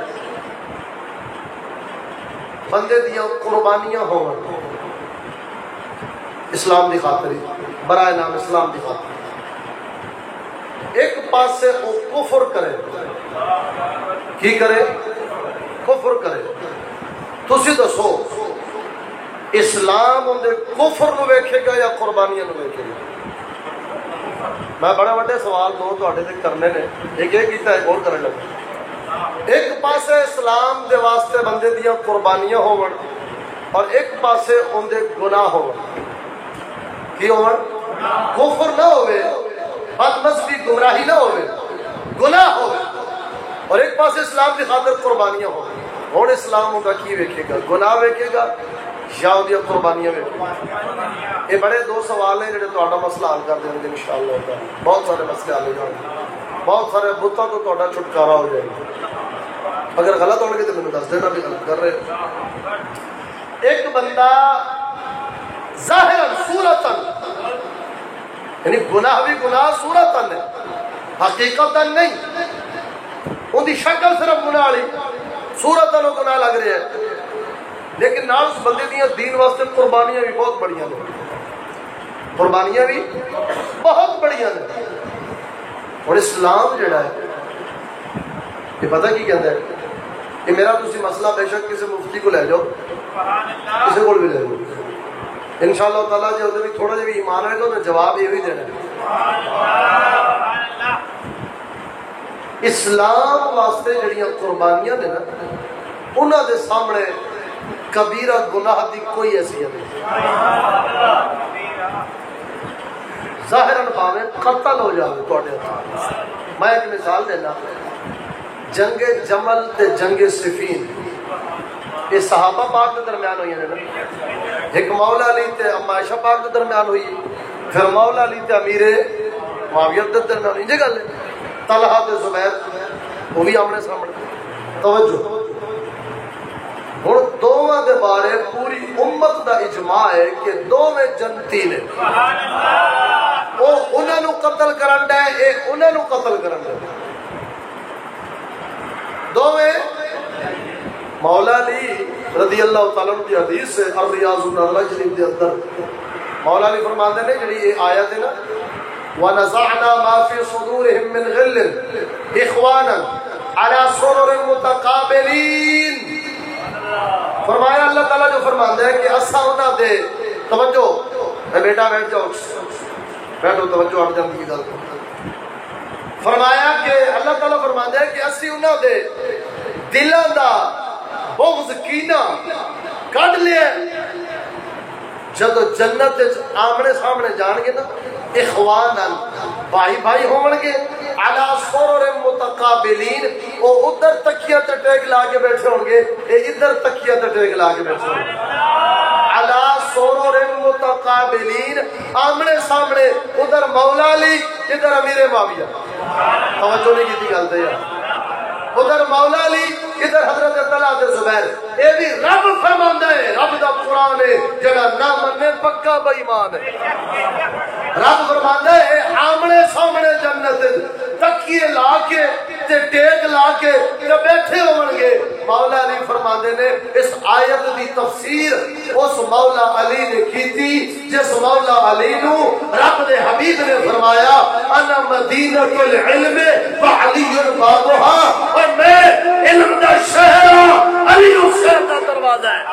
بندے دیا قربانیاں ہوں اسلام دی خاطر برائے نام اسلام دی خاطر. ایک پاسے وہ کفر کرے کی کرے کفر کرے. تسی دسو اسلام اندر کفر نو ویکھے گا یا قربانیاں نو ویکھے گا؟ میں بڑے بڑے سوال دو تواڈے تے کرنے نے. ایک یہ کیتا ہے اور کرنے لگا. ایک پاسے اسلام دے واسطے بندے دیاں قربانیاں ہون اور ایک پاسے ان دے گناہ ہون. کی ہون؟ کفر نہ ہوئے بد مذہبی گمراہی نہ ہوئے گناہ ہوئے اور ایک پاسے اسلام کی خاطر قربانیاں ہوں. ہوں اسلام ہوگا کی ویکھے گا گناہ ویکھے گا یا وہ قربانیاں ویکھے گا؟ یہ بڑے دو سوال ہیں جڑے تہاڈا مسئلہ حل کر دیں گے انشاءاللہ تعالی. بہت سارے مسئلے حل ہو جائیں گے. بہت سارے بتوں تو تہاڈا چھٹکارا ہو جائے گا. اگر غلط ہو گے تو مجھے دس دینا بھی غلط کر رہے ہو. ایک بندہ ظاہراً صورتاً یعنی گناہ بھی گناہ صورتاً ہے حقیقتاً نہیں. ان کی شکل صرف گناہ والی صورتاً وہ گناہ لگ رہے ہیں لیکن نال اس بندے دیا دین واسطے قربانیاں بھی بہت بڑیاں نے. قربانیاں بھی بہت بڑیاں نے. اور اسلام جڑا ہے یہ پتہ کی کہتا ہے کہ میرا تسی مسئلہ بے شک کسی مفتی کو لے جاؤ کسی کو بھی لے جاؤ انشاءاللہ تعالیٰ جی ادھر بھی تھوڑا جا بھی ایمان ہے تو انہیں جواب یہ بھی دینا ہے. اسلام واسطے جڑیاں قربانیاں نے نا انہاں دے سامنے کبیرہ گناہ دی کوئی حیثیت نہیں. ظاہراً پاویں قتل ہو جاوے تواڈے ہتھ. میں ایک مثال دینا. جنگ جمل تے جنگ صفین یہ صحابہ پاک کے درمیان ہوئی ہیں. ایک مولا علی تے اما عائشہ پاک کے درمیان ہوئی پھر مولا علی تے امیر معاویہ کے درمیان ہوئی. یہ گل ہے. طلحہ تے زبیر وہ بھی آمنے سامنے. توجہ ہوں دونوں کے بارے پوری امت دا اجماع ہے کہ دونوں جنتی نے. وہ انہوں نے قتل کرن دے اے انہوں نے قتل کرن دے. دونوں مولا علی رضی اللہ تعالیٰ عنہ کی حدیث سے الریاض النظرہ شریف کے اندر مولا علی فرماتے ہیں جڑی یہ آیت ہے نا وَنَزَعْنَا مَا فِي صُدُورِهِم مِّن غِلٍّ إِخْوَانًا عَلَى سُرُرٍ مُتَقَابِلِينَ. فرمایا اللہ تعالیٰ جو فرماتا ہے کہ اسا انہاں دے توجہ اے بیٹا بیٹھ جاؤ بیٹھو توجہ ہٹ جاندی گل. فرمایا کہ اللہ تعالیٰ فرماتا ہے کہ اسی انہاں دے دلاں دا بغض کینہ کڈ لیا جب جنت آمنے سامنے جان گے نا اخواناً بھائی بھائی ہون گے علی سرر متقابلین. وہ ادھر تکیہ تے ٹیک لا کے بیٹھے ہوں گے اے ادھر تکیہ تے ٹیک لا کے بیٹھے ہوں گے علی سرر متقابلین. آمنے سامنے ادھر مولا علی ادھر امیر معاویہ. توجہ نہیں کی گل تے یار. ادھر مولا علی ادھر حضرت طلحہ زبیر. اے بھی رب فرماندا ہے رب دا قرآن ہے جڑا نہ منے پکا بے ایمان ہے. رب فرماندا ہے آمنے سامنے جنت تکیے لا کے تے ٹیک لا کے تے بیٹھے ہون گے. مولا علی فرماندا فرماتے نے اس آیت دی تفسیر اس مولا علی نے کی تھی جس مولا علی نو رب دے حبیب نے فرمایا انا مدینۃ العلم وعلی بابها، اور میں علم دا شہر ہوں، علی اس شہر دا دروازہ ہے۔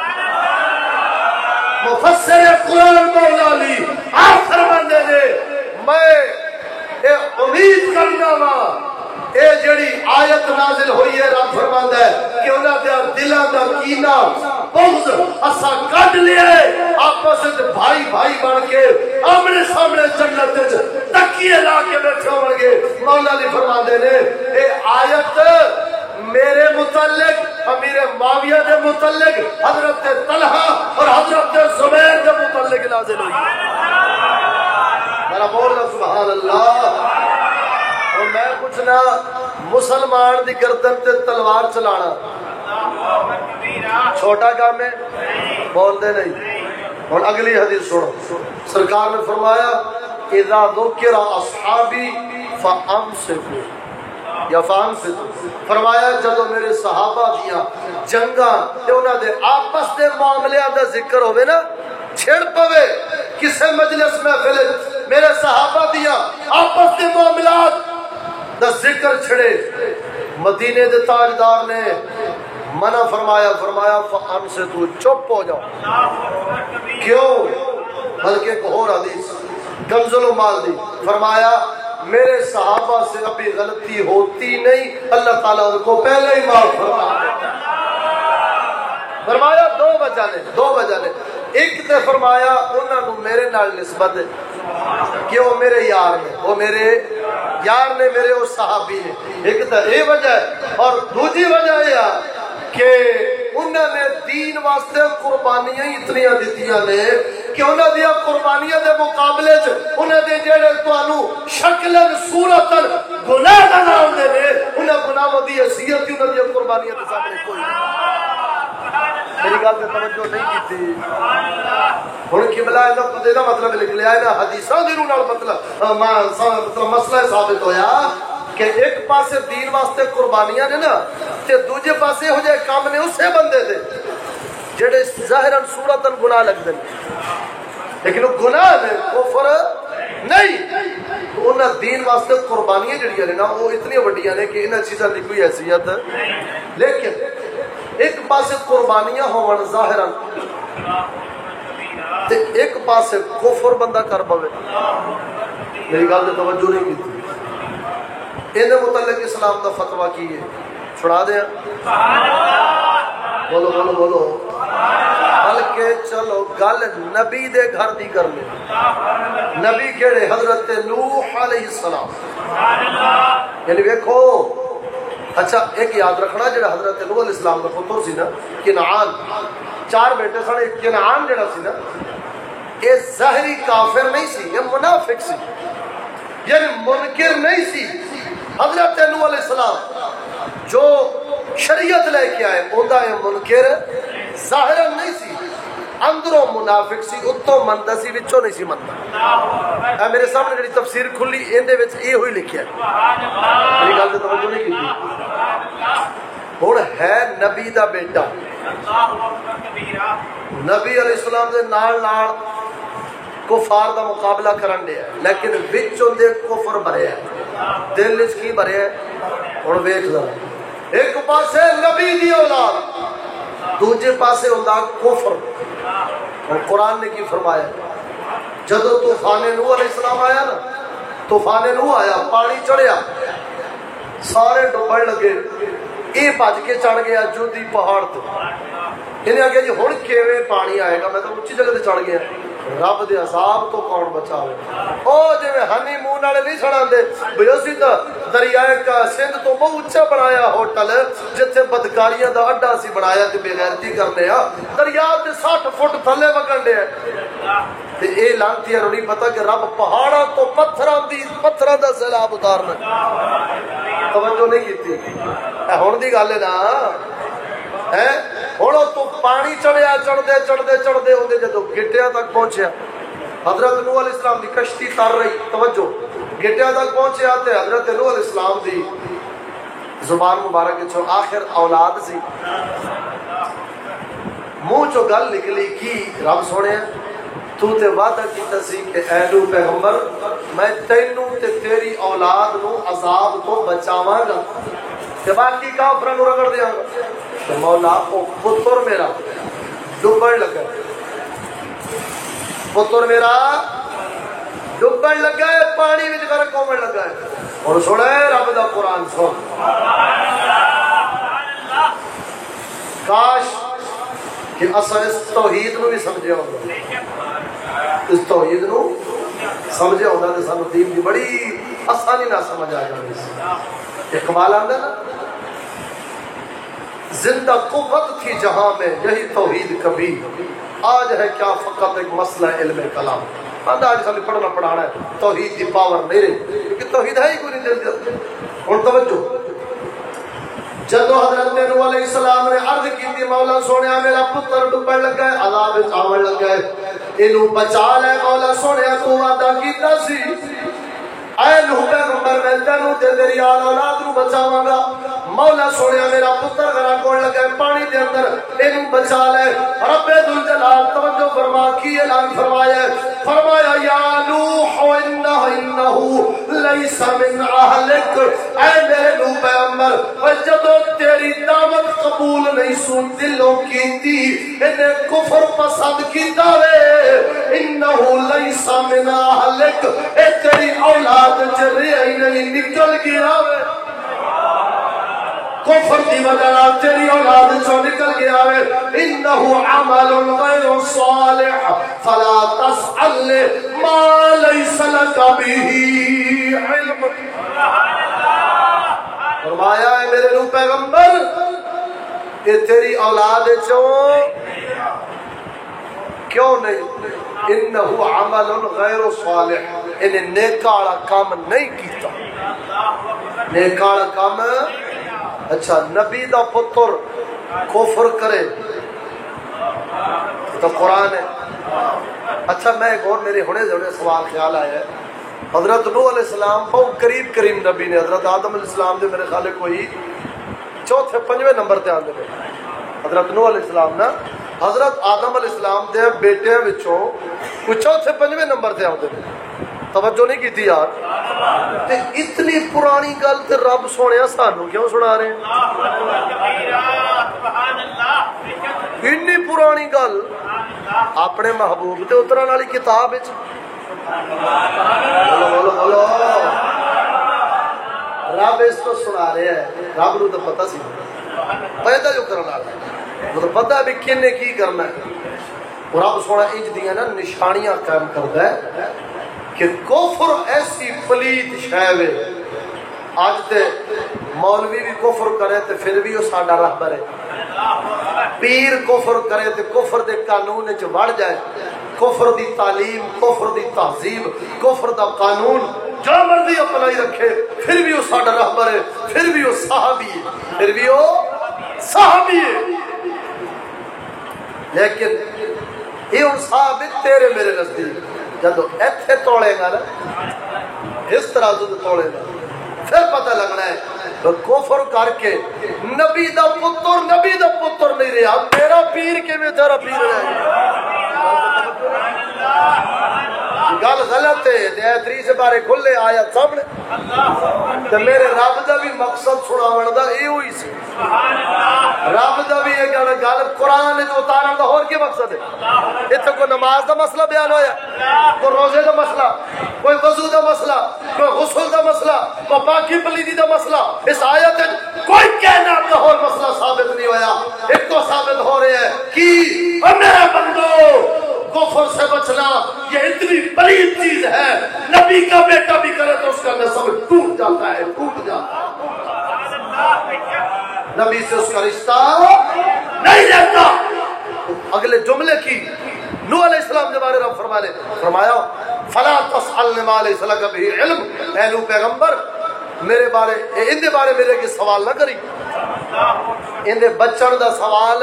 مفسر قرآن مولا علی آپ فرماندے نے میں اے امید کرنا وا اے جڑی آیت نازل ہوئی ہے رب فرماندا ہے کہ انہاں دے دلاں دا کینہ بغض اسا کڈ لیا ہے، آپس وچ بھائی بھائی بن کے آمنے سامنے جنت وچ تکیے لا کے بیٹھے ہون گے۔ مولا علی فرماندے نے اے آیت میرے متعلق امیر معاویہ دے متعلق حضرت طلحہ اور حضرت زبیر دے متعلق نازل ہوئی ہے۔ میرا بولنا سبحان اللہ۔ اور میں پوچھنا مسلمان دی گردن تے تلوار چلانا چھوٹا کام ہے؟ بول دے نہیں۔ اور اگلی حدیث سنو، سرکار نے فرمایا اذا ذکر اصحابی فامسکوا یا فان سے فرمایا جدو میرے صحابہ دیا جنگاں تے انہاں دے آپس دے معاملیاں دا ذکر ہوئے نا، چھڑ پوے کسے مجلس محفل میرے صحابہ دیا آپس دے معاملات دا ذکر چھڑے، مدینے دے تاجدار نے منع فرمایا، فرمایا فان سے تو چپ ہو جاؤ۔ کیوں؟ بلکہ ایک اور حدیث کنز المال دی فرمایا میرے صحابہ سے ابھی غلطی ہوتی نہیں، اللہ تعالیٰ ان کو پہلے ہی معاف فرما دیتا۔ فرمایا دو وجہ نے دو وجہ نے ایک تے فرمایا انہاں نو میرے نال نسبت ہے کہ وہ میرے یار نے، وہ میرے یار نے، میرے وہ صحابی نے، ایک تے یہ وجہ ہے۔ اور دوسری وجہ یہ کہ انہوں نے دین واسطے قربانیاں اتنی دتیاں نے کہ انہوں دیا قربانیاں دے مقابلے چ انہوں نے جڑے تانوں شکلن صورتن گناہ نہ ہوندے نے انہاں گناہاں دی حیثیت انہوں دی قربانیاں دے سامنے کوئی نہیں۔ میری گل تے توجہ نہیں کیتی۔ ہن قبلہ دا مطلب لکھ لیا ہے نا حدیثاں دی روح نال مطلب مطلب مسئلہ ثابت ہویا کہ ایک پاسے دین واسطے قربانیاں نے نا تے دوجے پاسے ہو جائے کام نے اسے بندے دے جڑے ظاہراً صورتاً گناہ لگ دیں لیکن وہ گناہ نے کفر نہیں۔ انہاں دین واسطے قربانیاں جڑیاں نے نا وہ اتنی وڈیاں نے کہ انہاں چیزاں دی کوئی حیثیت، لیکن ایک پاسے قربانیاں ہون ظاہراً تے ایک پاسے کفر بندہ کر پوے۔ میری گل تے توجہ نہیں کیتی۔ ان متعلق اسلام دا فتویٰ کی ہے چھڑا دیا؟ بولو بولو بولو۔ بلکہ چلو گل نبی دے گھر دی کر لے۔ نبی کیڑے؟ حضرت نوح علیہ السلام۔ یعنی دیکھو اچھا ایک یاد رکھنا جڑا حضرت نوح علیہ السلام دا پتر سی نا کنعان، چار بیٹے سن، ایک کنعان جڑا سی نا یہ ظاہری کافر نہیں سی، یہ منافق سی، یعنی منکر نہیں سی۔ حضرت نوح علیہ السلام جو شریعت لے کے آئے اوندا ہے منکر ظاہرا نہیں سی، اندروں منافق سی، اتوں مندا سی، وچوں نہیں سی مندا۔ اے میرے سامنے جڑی تفسیر کھلی ایندے وچ یہ ہوئی لکھیا ہے، میری گل تے توجہ نہیں کیتی۔ ہن ہے نبی دا بیٹا، نبی علیہ السلام دے نال نال کفار دا مقابلہ کرن دیا لیکن وچوں دے کفر بھریا ہے، دل وچ کی بھریا ہے؟ ہن ویکھ ذرا، ایک پاسے نبی دی اولاد، دوجے پاسے ہوندا کفر۔ اور قرآن نے کی فرمایا جدو طوفان نوح علیہ السلام آیا نا، طوفان نوح آیا، پانی چڑھیا، سارے ڈوبن لگے، یہ بھج کے چڑھ گیا جودی پہاڑ تو۔ انہیں آگیا جی ہن کیویں پانی آئے گا، میں تو اونچی جگہ تے چڑھ گیا، رب دے عذاب تو کون بچاوے۔ او جویں ہنی مون والے نہیں سڑاندے بھئی اسی تے دریائے کا سندھ تو بہت اونچا بنایا ہوٹل جتھے بدکاریاں دا اڈا سی بنایا تے بے غیرتی کرنے آ، دریا تے ساٹھ فٹ تھلے وگن ڈے تے اے لانتیاں نوں نہیں پتہ کہ رب پہاڑاں تو پتھراں دی پتھراں دا سیلاب اتارنا۔ توجہ نہیں کیتی؟ اے ہن دی گل ہے نا، ہے ہن تو پانی چڑھیا، چڑھدے چڑھدے چڑھدے ہوندے جدوں گٹیاں تک پہنچیا، حضرت نوح علیہ السلام دی کشتی تر رہی، توجہ گٹیاں تک پہنچیا تے حضرت نوح علیہ السلام دی زبان مبارک چوں آخر اولاد سی، منہ چو گل نکلی کی رب سونے تو تے وعدہ کیتا سی کہ اے نو پیغمبر میں تینوں تے تیری اولاد نو عذاب تو بچاواں گا تے باقی کافراں نو رگڑ دیاں گا. تے مولا او پتر میرا ڈوبن لگا پتر میرا ڈوبن لگا ہے پانی وچ غرق ہون لگا ہے. اور سنے رب دا قرآن سن کاش کہ اصل اس توحید نو بھی سمجھے ہوگا اس توحید نو سمجھے ہوگا تو سانو دین کی بڑی آسانی نہ سمجھ آ جائے. اقبال آندا نا زندہ قوت تھی جہاں میں یہی توحید کبھی آج ہے کیا فقط ایک مسئلہ علم کلام. آندا آج خالی پڑھنا پڑھانا ہے توحید کی پاور نہیں رہی کیونکہ توحید ہے ہی کوئی نہیں دل. اور توجہ جدو حضرت نوح علیہ السلام نے عرض کی تھی مولا سونے میرا پتر ڈوبن لگا ہے عذاب وچ آون لگا ہے اینو بچا لے مولا سونے تو وعدہ کیتا سی اے نوح پیغمبر میں تینوں تے تیری آل اولاد نو بچاواں گا. مولا سونے میرا پتر غرق ہون لگا ہے پانی دے اندر اینو بچا لے. رب ذوالجلال توجہ فرما کی اعلان فرمایا فرمایا یا نوح انہ انہ لیس من اہلک اے میرے نوح پیغمبر اور جدو تیری دعوت قبول نہیں سن دلوں کی تھی انہیں کفر پسند کی دعوے انہو لیس من اہلک اے تیری اولاد چلے ہی نہیں نکل گیا ہے کفر دی وجہ تیری اولاد چو نکل گیا ہے. انہو عمل غیر صالح فلا تسأل ما لیس لک به علم. فرمایا ہے میرے نو پیغمبر کہ تیری اولاد چو کیوں نہیں انہو عمل غیر صالح انہیں نیکاڑا کام نہیں کیتا. نیکاڑا کام اچھا نبی دا پتر کفر کرے تو قرآن ہے. اچھا میں ایک اور میرے ہونے سے سوال خیال آیا ہے حضرت نوح علیہ السلام بہت قریب کریم نبی نے حضرت آدم علیہ السلام دے میرے خالے کوئی چوتھے پنجویں نمبر تے آندے نے. حضرت نوح علیہ السلام نا حضرت آدم علیہ السلام دے بیٹے وچوں کوئی چوتھے پنجویں نمبر تے آندے نے. توجہ نہیں کی تھی یار تے اتنی پرانی گل تے رب سونے سانو کیوں سنا رہے ہیں اتنی پرانی گل اپنے محبوب تے اترن والی کتاب وچ. بولو بولو بولو رب اس کو سنا رہے ہیں. رب نو تو پتہ سی پیدا جو کرنا والا مطلب پتہ بھی کنے کی کرنا ہے. رب سونا انج دیاں نا نشانیاں قائم کردا ہے کہ کفر ایسی پلید شے ہے. آج تے مولوی بھی کفر کرے تے پھر بھی وہ ساڈا رہبر ہے. پیر کفر کرے تے کفر دے قانون وچ وڑ جائے. کفر دی تعلیم کفر دی تہذیب کفر دا قانون جو مرضی اپنائی رکھے پھر بھی وہ ساڈا رہبر ہے پھر بھی وہ صحابی ہے پھر بھی وہ صحابی ہے. لیکن یہ ان صحابی تیرے میرے نزدیک جدو ایتھے توڑے گا نا اس طرح سے توڑے گا پھر پتہ لگنا ہے کفر کر کے نبی دا پتر نبی دا پتر نہیں رہا میرا پیر کے میں تیرا پیر رہا گل غلط ہے دے تری سے بارے کھلے آیا سامنے تے میرے رب دا بھی مقصد سناون دا اے ہوئی سی. رب دا بھی یہ گل گل قرآن جو اتارن دا اور کی مقصد ہے. اتنے کوئی نماز دا مسئلہ بیان ہویا کوئی روزے دا مسئلہ کوئی وضو دا مسئلہ کوئی غسل دا مسئلہ کوئی پاکی پلیدی دا مسئلہ اس آیت کوئی کہنا دا اور مسئلہ ثابت نہیں ہویا. ایک تو ثابت ہو رہے ہیں کہ میرے بندو کفر سے بچنا یہ اتنی بڑی چیز ہے نبی کا بیٹا بھی کرے تو اس کا نسب ٹوٹ جاتا ہے ٹوٹ جاتا ہے نبی سے اس کا رشتہ نہیں رہتا. اگلے جملے کی نوح علیہ السلام کے بارے رب فرمانے فرمایا فلا تسألنی ما لیس لک بہ علم. اے نوح پیغمبر میرے بارے ان دے بارے میرے کے سوال نہ کری ان دے بچن دا سوال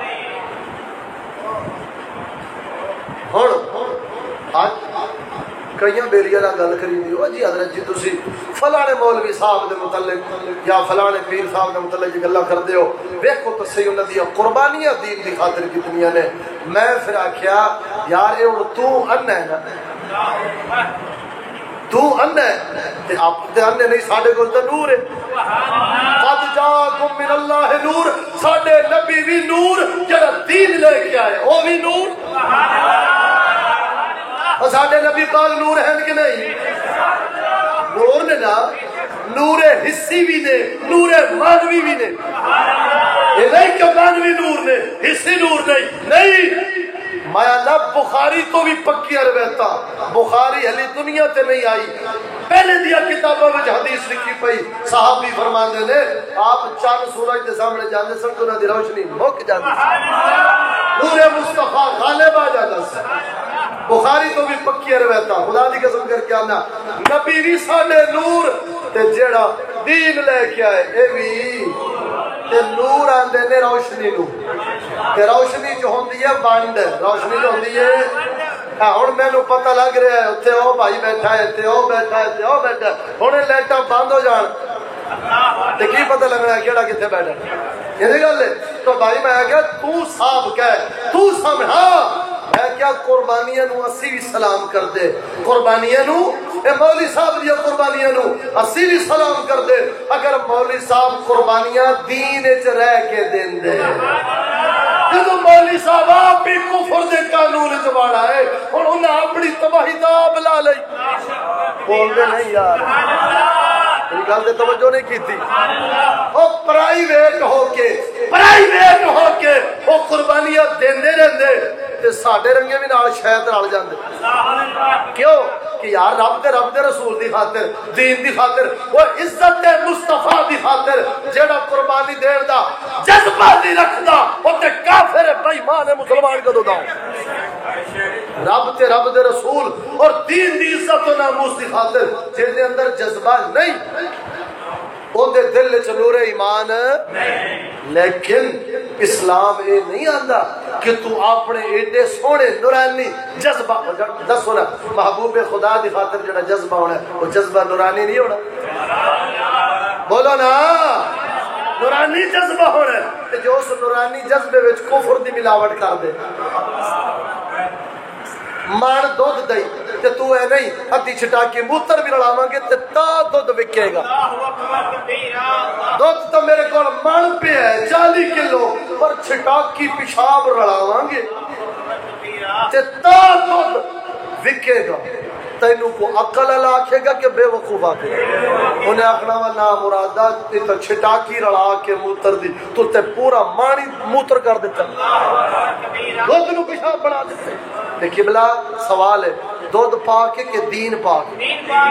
ہن کئی بیلیاں نہ گل کری ہو جی حضرت جی تسی فلانے مولوی صاحب دے متعلق یا فلانے پیر صاحب دے متعلق جی گلاں کردے ہو، ویکھو تو صحیح انہاں دی قربانیاں دین دی خاطر کتنیاں نے۔ میں پھر آکھیا یار اے ہن تو ان ہے نا، تو ان ہے تے آپ تے ان نہیں، ساڈے کول تے نور ہے۔ قد جاءکم من اللہ نور، ساڈے نبی بھی نور جڑا دین لے کے آئے او بھی نور۔ اور ساڈے نبی پاک نور ہیں کہ نہیں؟ نور نے نا، نور حصی بھی نے، نور مانوی بھی نے۔ یہ نہیں کہ مانوی نور نے حصی نور نہیں، نہیں۔ مایا لب بخاری تو بھی پکی روایتا، بخاری ہلی دنیا تے نہیں آئی، پہلے دیا کتابوں میں حدیث لکھی پئی، صحابی فرماندے نے آپ چاند سورج دے سامنے جاندے سن تو انہاں دی روشنی مک جاندی سی، نور مصطفیٰ غالب آ جاتا سی۔ بخاری تو بھی پکی روایتا، خدا دی قسم کر کے آنا نبی بھی ساڈے نور تے جیڑا دین لے کے آئے اے بھی تے نور آندے نے روشنی نو، تے روشنی جو ہوندی ہے بانڈ، روشنی جو ہوندی ہے ہن مینوں پتہ لگ رہا ہے اوتھے او بھائی بیٹھا ہے، تے او بیٹھا ہے، تے او بیٹھا ہے، ہن لائٹاں بند ہو جان تے کی پتہ لگنا ہے کیڑا کتھے بیٹھا ہے؟ یہ گل ہے تو بھائی میں کہا تو صاحب کہے تو سمجھا، میں کیا قربانیاں نو اسی بھی سلام کر دے، قربانیاں نو اے مولوی صاحب دیا قربانیاں نو اسی بھی سلام کر دے، اگر مولوی صاحب قربانیاں دین وچ رہ کے دین دے، جب مولوی صاحب آپ بھی کفر دے قانون وچ واڑا ہے اور انہاں اپنی تباہی دا بلا لئی، بول دے نہیں یار یہ گل تے توجہ نہیں کیتی، او پرائیویٹ ہو کے پرائیویٹ ہو کے او قربانیاں دیندے رہندے تے ساڈے رنگے بھی نال شاید رل جاندے، کیوں کہ یار رب تے رب دے رسول دی خاطر، دین دی خاطر، وہ عزت مصطفیٰ دی خاطر جیڑا قربانی دین دا جذبہ نہیں رکھدا او تے کافر بے ایمان ہے، مسلمان کدوں دا رب تے رب دے رسول اور دین دی عزت و ناموس دی خاطر جن دے اندر جذبہ نہیں ان دے دل وچ نور ایمان نہیں، لیکن اسلام اے نہیں آندا کہ تو اپنے ایڈے سونے نورانی جذبہ دسو نا محبوب خدا دی خاطر جڑا جذبہ ہونا ہے وہ جذبہ نورانی نہیں ہونا، بولو نا نورانی جذبہ ہونا ہے، جو اس نورانی جذبے وچ کفر دی ملاوٹ کر دے، مان دودھ دئی تے تو اے نہیں ادھی چھٹا کے موتر بھی رلاواں گے تے تا دودھ وکے گا، دودھ تو میرے کول مان پہ ہے چالی کلو پر چھٹا کی پیشاب رلاواں گے تے تا دودھ وکے گا۔ تینوں کو عقل اللہ آکھے گا کہ بے وقوف آکھے گا، انہیں آکھنا وا نا مرادہ تو چھٹاکی رلا کے موتر دی تو تے پورا مانی موتر کر دیتا، دودھ نو پیشاب بنا دیتے۔ دیکھیے بلا سوال ہے دودھ پاک ہے کہ دین پاک ہے؟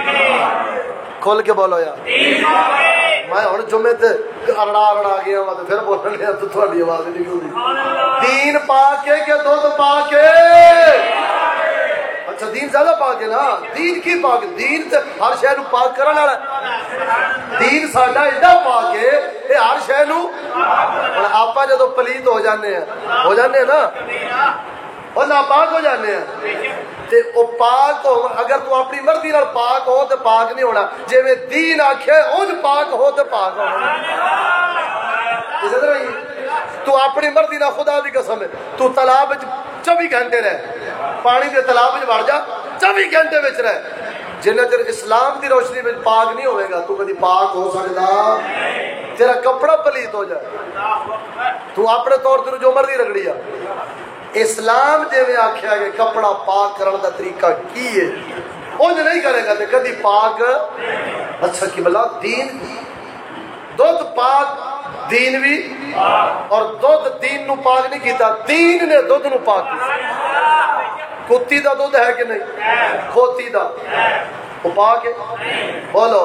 کھول کے بولو یار، میں ہن جمعے تے اڑا اڑا گیا وا تے پھر بولن لیا تو تھوڑی آواز نہیں ہوندی، دین پاک ہے کہ دودھ پاک ہے؟ اچھا دین زیادہ پاک ہے نا، دین کی پاک، دین تے ہر شے نو پاک کرن والا، دین ساڈا ایڈا پاک ہے اے ہر شے نو، ہن آپا جدوں پلیت ہو جانے ہیں ہو جانے ہیں نا اور ناپاک ہو جانے ہیں تے او پاک ہو، اگر تو اپنی مرضی نال پاک ہو تے پاک نہیں ہونا، جے میں دین آکھے اونج پاک ہو تے پاک ہونا، اس طرح ہی تو اپنی مرضی نال خدا دی قسم ہے تو تالاب وچ چوبی گھنٹے رہ، پانی دے تالاب وچ وڑ جا چوبی گھنٹے وچ رہ، جنہ چر اسلام دی روشنی وچ پاک نہیں ہوے گا تو کدی پاک ہو سکدا، تیرا کپڑا پلیت ہو جائے تو اپنے طور تے جو مرضی رگڑی آ، اسلام جے میں آکھیا کہ کپڑا پاک کرن دا طریقہ کی ہے اونج نہیں کرے گا تے کدی پاک۔ اچھا کی بلا دین دودھ پاک دین بھی اور دودھ دین نو پاک نہیں کیتا، دین نے دودھ نو پاک کیتا۔ کتی دا دودھ ہے کہ نہیں؟ کھوتی دا وہ پاک ہے؟ بولو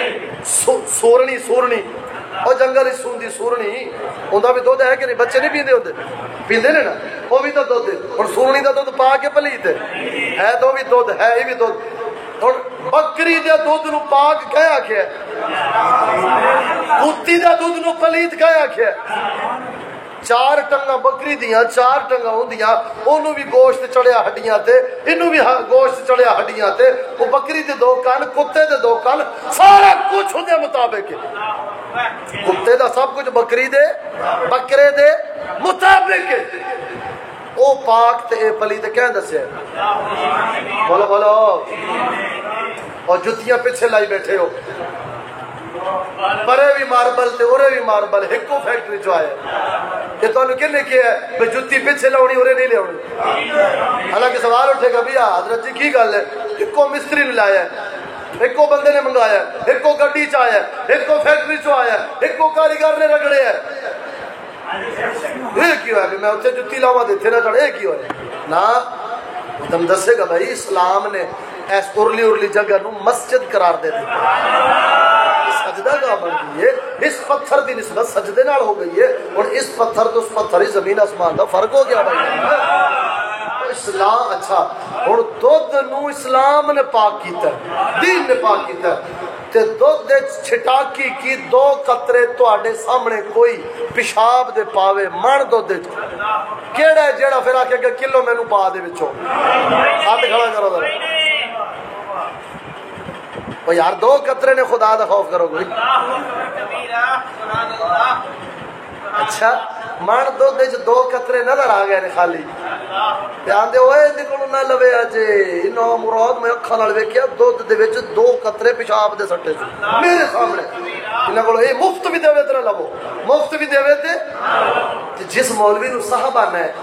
سورنی سورنی اور جنگل سوندی سورنی اوندا بھی دودھ ہے کہ نہیں؟ بچے نہیں پیندے ہوندے؟ پیندے نے نا، وہ بھی تو دودھ ہے، اور سورنی دا دودھ پاک ہے پلیت ہے؟ ہے تو بھی دودھ ہے، یہ بھی دودھ، اور بکری دے دودھ نو پاک کہہ آکھیا ہے، کتی دا دودھ نو پلیت کہہ آکھیا ہے، چار ٹنگا بکری دیاں چار ٹنگا ہوندیاں اونوں بھی گوشت چڑھیا ہڈیاں تے اینوں بھی گوشت چڑھیا ہڈیاں تے وہ بکری دے دو کان کتے دے دو کان سارا کچھ اودے مطابق ہے کتے دا سب کچھ بکری دے بکرے دے مطابق ہے او پاک تے اے پلی تے کہہ دسیا بولو بولو اور جتیاں پیچھے لائی بیٹھے ہو پرے بھی ماربل تے اورے بھی ماربل ایکو فیکٹری چ آیا یہ تو انہوں کہنے کیا ہے بھئی جتی پیچھے لاؤنی اورے نہیں لاؤنی حالانکہ سوال اٹھے گا بھیا حضرت جی کی گل ہے ایکو مستری نے لایا ہے ایکو بندے نے منگایا ہے ایکو گڈی چ آیا ہے ایکو فیکٹری چ آیا ہے ایکو کاریگر نے رگڑے ہے یہ کیوں ہے کہ میں اتنے جتی لاؤں دے تھے نہ چڑھے یہ کیوں ہے نا تم دسے گا بھائی اسلام نے ایس ارلی ارلی جگہ نو مسجد قرار دے دی سجدہ گاہ بن گئی ہے اس پتھر دی نسبت سجدے نال ہو گئی ہے اور اس پتھر تو اس پتھر ہی زمین آسمان دا فرق ہو گیا بھائی اسلام اچھا اور دودھ نو اسلام نے پاک کیتا ہے دین نے پاک کیتا ہے تے دودھ دے چھٹاکی کی دو قطرے تواڈے سامنے کوئی پیشاب دے پاوے من دودھ دے کیڑا ہے جیڑا پھر آکے کہ کلو مینوں پا دے وچوں ہاتھ کھڑا کرو ذرا او یار دو قطرے نے خدا دا خوف کرو کوئی اچھا من دودھ وچ دو قطرے نظر آ گئے نے خالی تے آندے اوئے نکلو نہ لوے اجے انہاں مراد میں اکھاں نال ویکھیا دودھ دے وچ دو قطرے پیشاب دے سٹے میرے سامنے انہاں کول اے مفت بھی دے تے نہ لو مفت بھی دے تے جس مولوی نو صاحب آنا ہے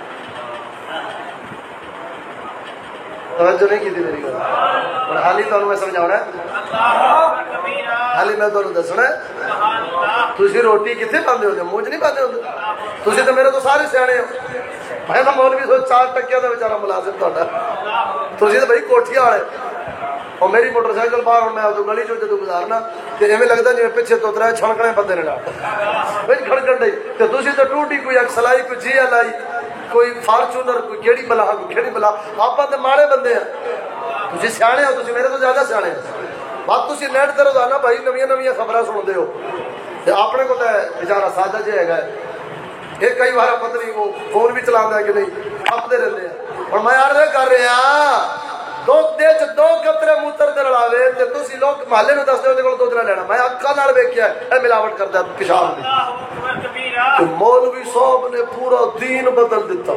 توجہ نہیں کی تھی میری گل اور حالی تانوں میں سمجھاونا ہے حالی میں تانوں دسنا ہے تسی روٹی کتنے پاندے ہو منہ چ نہیں پاندے ہوندے تسی تے میرے تو سارے سیانے ہو میں تو مولوی سو چار ٹکیا دا بیچارہ ملازم تہاڈا تسی تے بھائی کوٹھی والے اور میری موٹر سائیکل باہر میں تو گلی چوں جدوں گزارنا تے ایویں لگدا جویں پیچھے تو ترے چھڑکنے بندے نے ڈال بھئی کھڑکن ڈئی تے تسی تے ٹوٹی کوئی اکسلائی کوئی جی ایل آئی کوئی فارچونر کوئی کیڑی بلا کوئی کیڑی بلا آپاں تے ماڑے بندے ہیں تسی سیانے ہو تسی میرے تو زیادہ سیانے ہو بات تسی نیٹ تے روزانہ بھائی نویاں نویاں خبراں سن دے ہو تے اپنے کو تے بیچارہ سادہ جے ہے یہ کئی بار پتہ نہیں وہ فون بھی چلاندا ہے کہ نہیں کھپتے رہندے ہیں اور میں عرض کر رہا دو دے چ دو قطرے موتر دے رلاوے تے تسی لوگ محلے نوں دس دے تے کول دودھ نہ لینا میں اکھاں نال ویکھیا اے ملاوٹ کردا پیشاب دی تو مولوی صاحب نے پورا دین بدل دیتا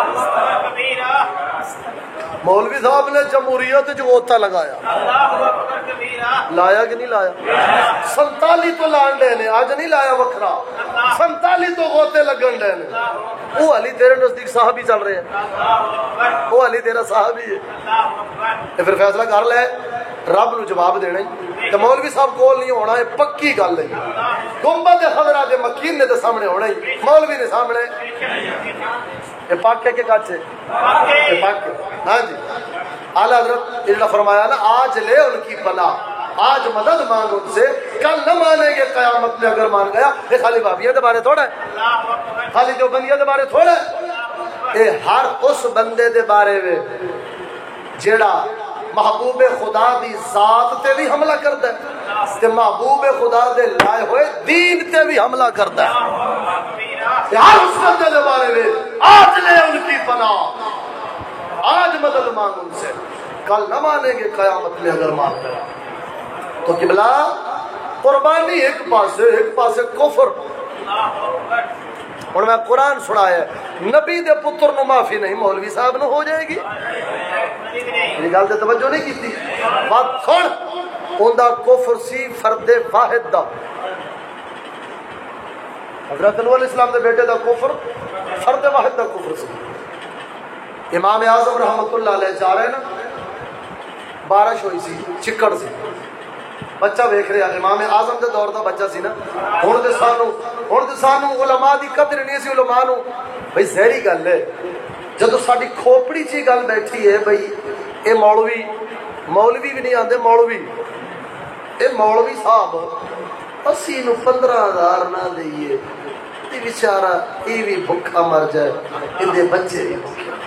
مولوی صاحب نے جمہوریت جو غوطہ لگایا لایا کہ نہیں لایا سنتالی تو لان ڈے نے آج نہیں لایا وکھرا سنتالی تو غوطے لگن ڈے نے وہ علی تیرے نزدیک صاحبی چل رہے ہیں وہ علی تیرا صاحبی ہے پھر فیصلہ کر لے رب نو جواب دینا ہی تو مولوی صاحب کول نہیں ہونا ہے پکی گل ہے گنبد خضرا دے مکین نے تے سامنے ہونا ہی مولوی نے سامنے یہ پاک ہے کہ کچھ ہے یہ پاک ہے ہاں جی اعلی حضرت نے فرمایا نا آج لے ان کی پناہ آج مدد مانگ ان سے کل نہ مانیں گے قیامت میں اگر مان گیا یہ خالی بابیہ دے بارے تھوڑا ہے خالی جو بندیہ دے بارے تھوڑا ہے یہ ہر اس بندے دے بارے میں جیڑا محبوب خدا دی ذات تے بھی حملہ کردا ہے تے محبوب خدا دے لائے ہوئے دین تے بھی حملہ کردا ہے ہر اس بندے دے بارے میں آج لے ان کی پناہ آج مدد مانگ ان سے کل نہ مانیں گے قیامت میں اگر مان گیا تو قبلہ قربانی ایک پاسے ایک پاسے کفر اور میں قرآن سنایا نبی دے پتر نو معافی نہیں مولوی صاحب نو ہو جائے گی میری گل تے توجہ نہیں کیتی بات سن اوندا کفر سی فرد واحد دا حضرت نوح علیہ السلام دے بیٹے دا کفر فرد واحد دا کفر سی امام اعظم رحمت اللہ علیہ جا رہے نا بارش ہوئی سی چکڑ سی بچہ ویکھ رہا امام اعظم دے دور دا بچہ سی نا ہن تے سانو ہن تے سانو علماء دی قدر نہیں سی علماء نو بھئی ظاہری گل ہے جدو ساڈی کھوپڑی چ گل بیٹھی ہے بھئی اے مولوی مولوی بھی نہیں آندے مولوی اے مولوی صاحب اسی نو پندرہ ہزار نہ دئیے تے بیچارہ ای وی بھکا مر جائے اندے بچے بھی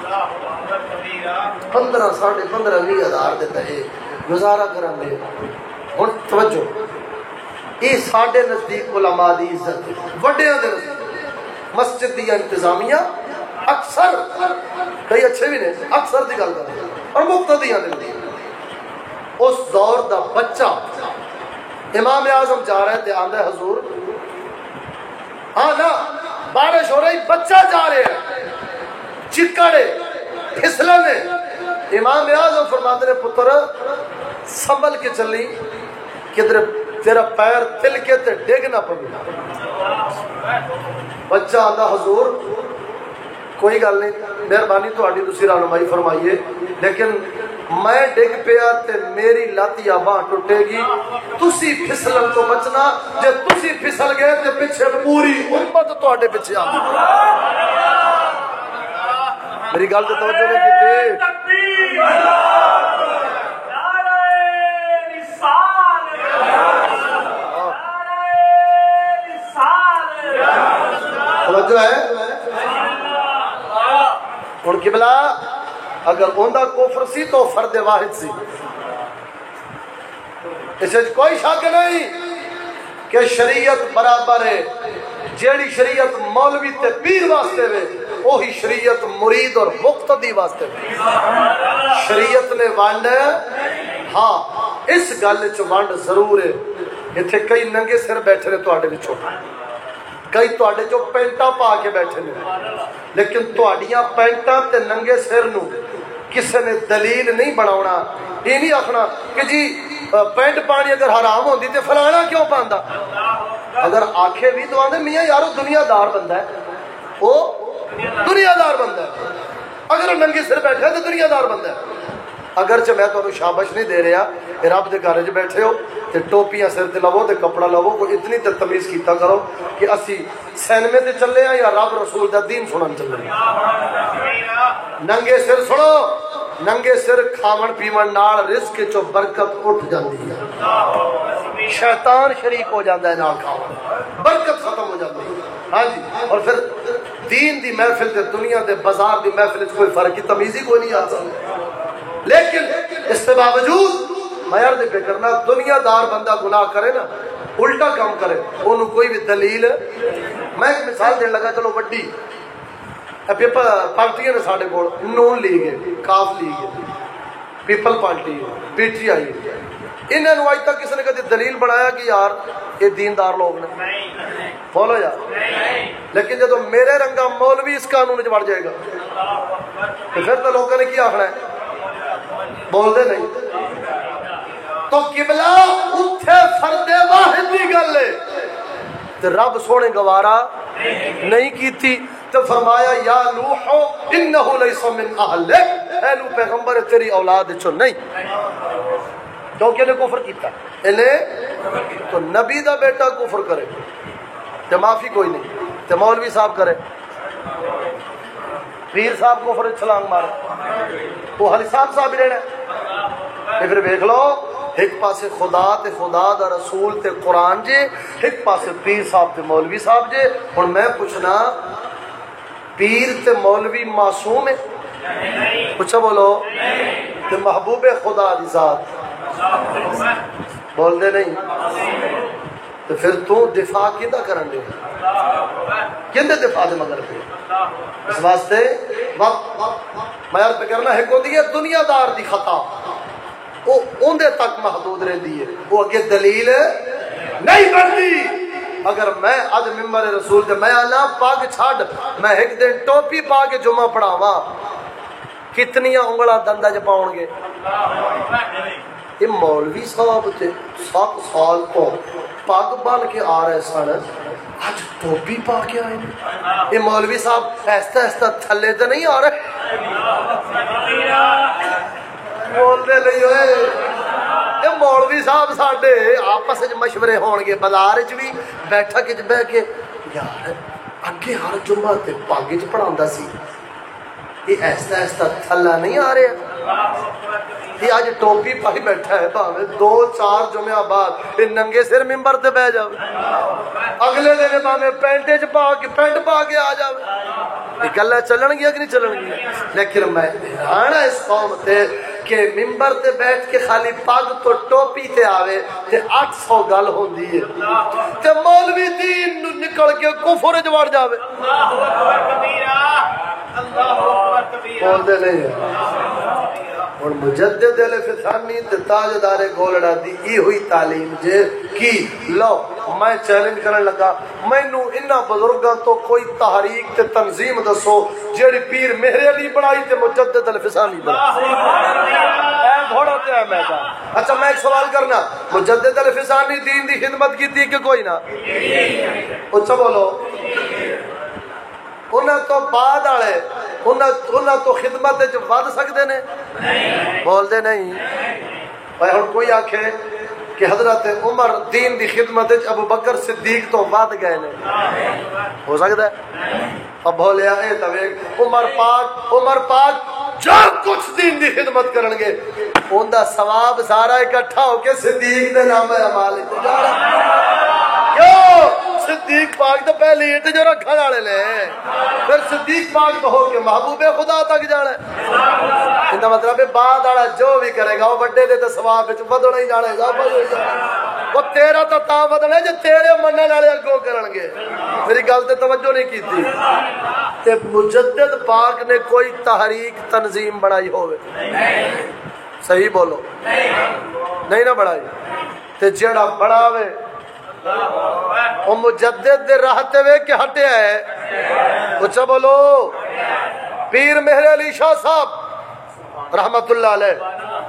پندرہ ساڑھے پندرہ بھی ہزار دیتا ہے گزارا کرن دے ہن توجہ یہ ساڈے نزدیک علماء دی عزت وڈیاں دے نزدیک مسجد دی انتظامیہ اکثر کئی اچھے بھی نہیں اکثر دی گل کرتے اور مقتدیاں نے اس دور دا بچہ امام اعظم جا رہے تھے آندھے حضور ہاں نا بارش ہو رہی بچہ جا رہے ہیں چکڑے پھسلنے امام اعظم فرماتے نے پتر سنبھل کے چلی کدھر تیرا پیر تل کے تے ڈگ نہ پڑے بچہ آندھا حضور کوئی گل نہیں مہربانی تہاڈی تسی رہنمائی فرمائیے لیکن میں ڈگ پیا تے میری لت یا باہ ٹوٹے گی تسی پھسلن تو بچنا جے تسی پھسل گئے تے پیچھے پوری امت تہاڈے پیچھے آ گئی میری گل تے توجہ نہیں کیتی توجہ ہے ہن قبلہ اگر اوندا کفر سی تو فرد واحد سی اس وچ کوئی شک نہیں کہ شریعت برابر ہے جیڑی شریعت مولوی تے پیر واسطے وے وہی شریعت مرید اور مقتدی واسطے وے شریعت نے ونڈ ہاں اس گل چ ونڈ ضرور ہے ایتھے کئی ننگے سر بیٹھے نے تواڈے وچوں کئی تواڈے چوں پینٹاں پا کے بیٹھے نے لیکن تواڈیاں پینٹاں تے ننگے سر نو کسی نے دلیل نہیں بناونا یہ نہیں آخنا کہ جی پینٹ پانی اگر حرام ہوندی تے فلانا کیوں پاندا اگر آکھے بھی تو آندے میاں یارو دنیا دار بندہ ہے وہ دنیا دار بندہ ہے اگر ننگے سر بیٹھے تو دنیا دار بندہ ہے اگرچہ میں تمہیں شابش نہیں دے رہا کہ رب دے گھر وچ بیٹھے ہو تے ٹوپیاں سر تے لو تے کپڑا لو کوئی اتنی تے تمیز کیتا کرو کہ اسی سینمے تے چلے ہیں یا رب رسول دا دین سنن چلے ہیں ننگے سر سنو ننگے سر کھاون پیون نال رزق چو برکت اٹھ جاندی ہے شیطان شریک ہو جاندا ہے نال کھاون برکت ختم ہو جاندی ہے ہاں جی اور پھر دین دی محفل تے دنیا دے بازار دی محفل وچ کوئی فرق کی تمیز ہی کوئی نہیں آتا لیکن اس کے باوجود میں عرض پہ کرنا دنیا دار بندہ گناہ کرے نا الٹا کام کرے انہوں کوئی بھی دلیل میں ایک مثال دین لگا چلو وڈی پیپل پارٹیاں نے ساڈے کول نون لیگ ہے کاف لیگ ہے پیپل پارٹی ہے پی ٹی آئی ہے انہوں نے آج تک کسی نے کبھی دلیل بنایا کہ یار یہ دیندار لوگ نے بولو یار لیکن جب میرے رنگا مولوی اس قانون چ بڑھ جائے گا تو پھر تو لوگوں نے کیا آخنا ہے بول دے نہیں تو قبلہ اتھے فرد واحد دی گل ہے تے رب سونے گوارا نہیں کیتی تو فرمایا یا نوح انہو لیس من اہلک اے نو پیغمبر تیری اولاد چو نہیں کیونکہ نے کفر کیتا انہیں تو نبی دا بیٹا کفر کرے تے معافی کوئی نہیں تے مولوی صاحب کرے پیر صاحب کو فرد چھلانگ مارے وہ حلی صاحب صاحب رہنا ہے پھر دیکھ لو ایک پاسے خدا تے خدا دا رسول تے قرآن جے ایک پاسے پیر صاحب تے مولوی صاحب جے اور میں پوچھنا پیر تے مولوی معصوم ہے پوچھا بولو تے محبوب خدا دی ذات بول دے نہیں تو پھر تو دفاع کیدا کرن دے کیندے دفاع دے مگر پہ اس واسطے وقت میں پہ کرنا ہے کوئی ہے دنیا دار دی خطا وہ اندے تک محدود رہتی ہے وہ اگے دلیل نہیں بنتی اگر میں اج ممبر رسول دے میں اللہ پاک چھاڑ میں ایک دن ٹوپی پا کے جمعہ پڑھاواں کتنیاں انگلاں دندا چ پاؤن گے یہ مولوی صاحب تے سات سال تو پگ بن کے آ رہے سن آج ٹوپی پا کے آئے یہ مولوی صاحب ایسا ایسا تھلے تو نہیں آ رہے بولتے نہیں ہوئے یہ مولوی صاحب ساڈے آپس مشورے ہون گے بازار چ بھی بیٹھا کے بہ کے یار اگے ہر جمعہ تے پگ چ پڑھاوندا سی یہ ایسا ایسا تھلا نہیں آ رہا یہ آج ٹوپی پائی بیٹھا ہے بھاوے دو چار جمعہ بعد یہ ننگے سر ممبر تے بہ جاوے اگلے دن بھاوے پینٹے چ پا کے پینٹ پا کے آ جاوے یہ گلاں چلن گیا کہ نہیں چلن گیا لیکن میں آنا اس قوم تے کہ ممبر تے بیٹھ کے خالی پگ تو ٹوپی تے آوے تے آٹھ سو گل ہوندی ہے تے مولوی دین نو نکل کے کفر وچ وڑ جاوے اللہ اکبر کبیرہ اللہ اکبر کبیرہ بول دے نہیں اور مجدد الفسانی تے تاجدار گولڑا دی ای ہوئی تعلیم جے کی لو میں چیلنج کرن لگا مینوں انہاں بزرگاں تو کوئی تحریک تے تنظیم دسو جیڑی پیر مہر علی بنائی تے مجدد الفسانی بنائی اے گھوڑا تے ہے میدان اچھا میں ایک سوال کرنا مجدد الفسانی دین دی خدمت کیتی کہ کوئی نہ اچھا بولو انہاں تو بعد والے انہاں تو خدمت وچ ود سکدے نے بول دے نہیں بھائی ہن کوئی آکھے کہ حضرت عمر دین دی خدمت وچ ابو بکر صدیق تو ود گئے نے ہو سکدا ہے اب بولیا اے تویک عمر پاک عمر پاک جو کچھ دین دی خدمت کرن گے اوندا ثواب سارا اکٹھا ہو کے صدیق دے نام اعمال تے جا رہا کیوں صدیق پاک تو پہلے اٹ جو رکھن والے نے پھر صدیق پاک تو ہو کے محبوب خدا تک جانا ہے اندا مطلب ہے بعد والا جو بھی کرے گا وہ بڑے دے تے ثواب وچ ودنا ہی جانے گا وہ تیرا تا تا ودنا ہے جو تیرے منن والے اگوں کرن گے میری گل تے توجہ نہیں کیتی تے مجدد پاک نے کوئی تحریک تنظیم بنائی ہوے صحیح بولو نہیں نہ بنائی تے جیڑا بناوے وہ مجدد دے راہتے وے کہ ہٹیا ہے اچھا بولو پیر مہر علی شاہ صاحب رحمت اللہ علیہ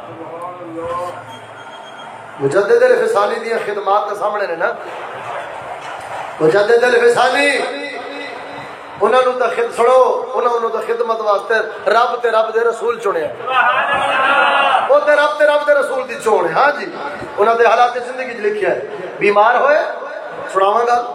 مجدد الفسانی دی خدمات کے سامنے نے نا مجدد الفسانی انہاں نو تے خد سنو انہاں نو تے خدمت واسطے رب تے رب دے رسول چنیا او تے رب تے رب دے رسول دی چون ہے ہاں جی انہاں دے حالات زندگی وچ لکھیا ہے بیمار ہوئے سناواں گا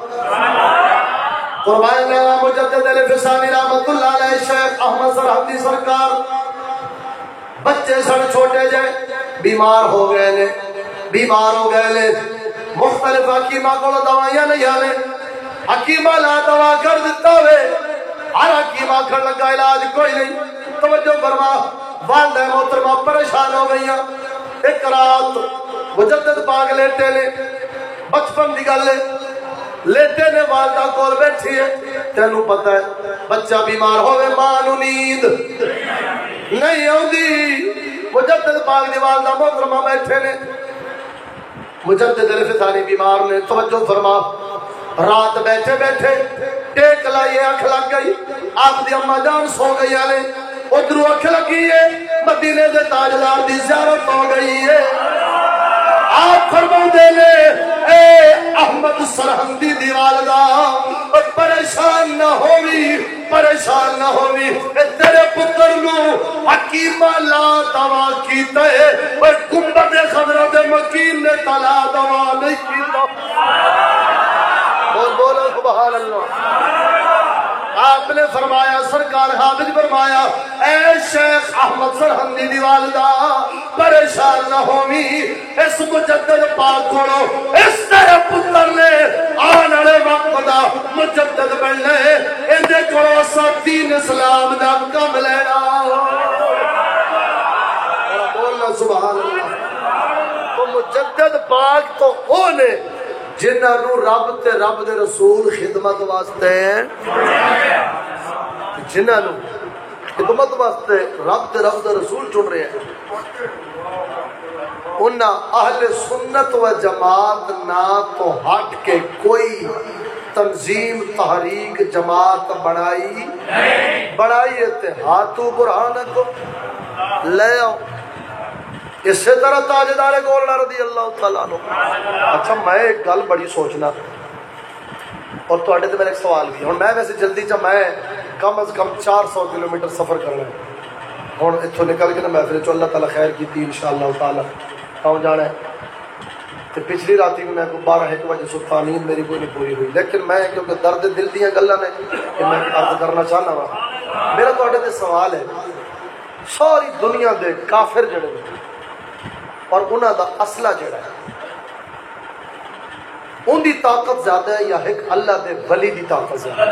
قربان مجدد الفسانی رحمت اللہ علیہ شیخ احمد سرحدی سرکار بچے سن چھوٹے جے بیمار ہو گئے نے بیمار ہو گئے نے مختلف حکیمہ کو دوائیاں نہیں آنے حکیمہ لا دوا کر دیتا ہوئے ہر حکیمہ کر لگا علاج کوئی نہیں توجہ فرما والدہ محترمہ پریشان ہو گئی ایک رات مجدد پاک لیٹے نے بچپن دی گل لیٹے نے والدہ کول بیٹھی ہے تینوں پتہ ہے بچہ بیمار ہوئے ماں نو نیند نہیں ہوندی مجدد پاک دی والدہ محترمہ بیٹھے نے مجدد الفسانی بیمار نے توجہ فرما رات بیٹھے بیٹھے ٹیک لائیے اکھ لگ گئی آپ دی اماں جان سو گئی آلے ادھروں اکھ لگی ہے مدینے دے تاجدار دی زیارت ہو گئی ہے آپ فرما دے لے اے احمد سرہندی دی والدہ پریشان نہ ہوئی پریشان نہ ہوئی تیرے پتر نو حکیمہ لا دوا کیتا ہے اور گنبد خضرہ دے مکین نے تلا دوا نہیں کیتا بول بولو سبحان اللہ آپ نے فرمایا سرکار حافظ فرمایا اے شیخ احمد سرہندی دی والدہ پریشان نہ ہوئی اس مجدد پاک کھوڑو اس طرح پتر نے آن والے وقت دا مجدد بننے اندے کھوڑو سب دین اسلام دا کم لینا بولنا سبحان اللہ تو مجدد پاک تو ہونے جنہاں نو رب تے رب دے رسول خدمت واسطے جنہاں نو خدمت واسطے رب تے رب دے رسول چن رہے ہیں انہاں اہل سنت و جماعت نہ تو ہٹ کے کوئی تنظیم تحریک جماعت بنائی بنائی اتحادو برہانکم لے آؤ اسی طرح تاجدار گولڑا رضی اللہ تعالیٰ عنہ اچھا میں ایک گل بڑی سوچنا اور تو اڈے تے میرے ایک سوال بھی ہوں میں ویسے جلدی چا میں کم از کم چار سو کلومیٹر سفر کرنا ہے ہوں اتوں نکل کے نا محفل چو اللہ تعالیٰ خیر کی ان شاء اللہ تعالیٰ کہوں جانا ہے تو پچھلی راتی میں کو بارہ ایک بجے ستا نیند میری کوئی نہیں پوری ہوئی لیکن میں کیونکہ درد دل دیاں گلاں نے کہ میں عرض کرنا چاہنا وا میرا تو اڈے تے سوال ہے ساری دنیا دے کافر جڑے اور انہاں دا اصلہ جڑا ہے ان دی طاقت زیادہ ہے یا ایک اللہ دے ولی دی طاقت زیادہ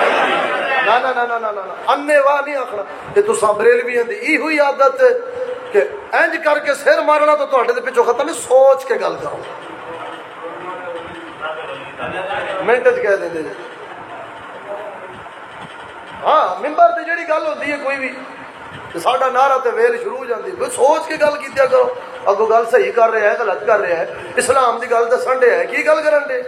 ہے نا نا نا نا نا نا انے واہ نہیں آخنا کہ تو سا بریلویاں دی ای ہوئی عادت کہ انج کر کے سر مارنا تو تواڈے دے پیچھے ختم ہے، سوچ کے گل کرو. منٹ چ کہہ دیں جی ہاں ممبر تے جڑی گل ہوندی ہے کوئی بھی ساڈا نعرہ تے ویل شروع ہو جاندی ہے، سوچ کے گل کیتیا کرو. اگوں گل صحیح کر رہا ہے غلط کر رہا ہے، اسلام دی گل دسن دے ہے کی گل کرن دے.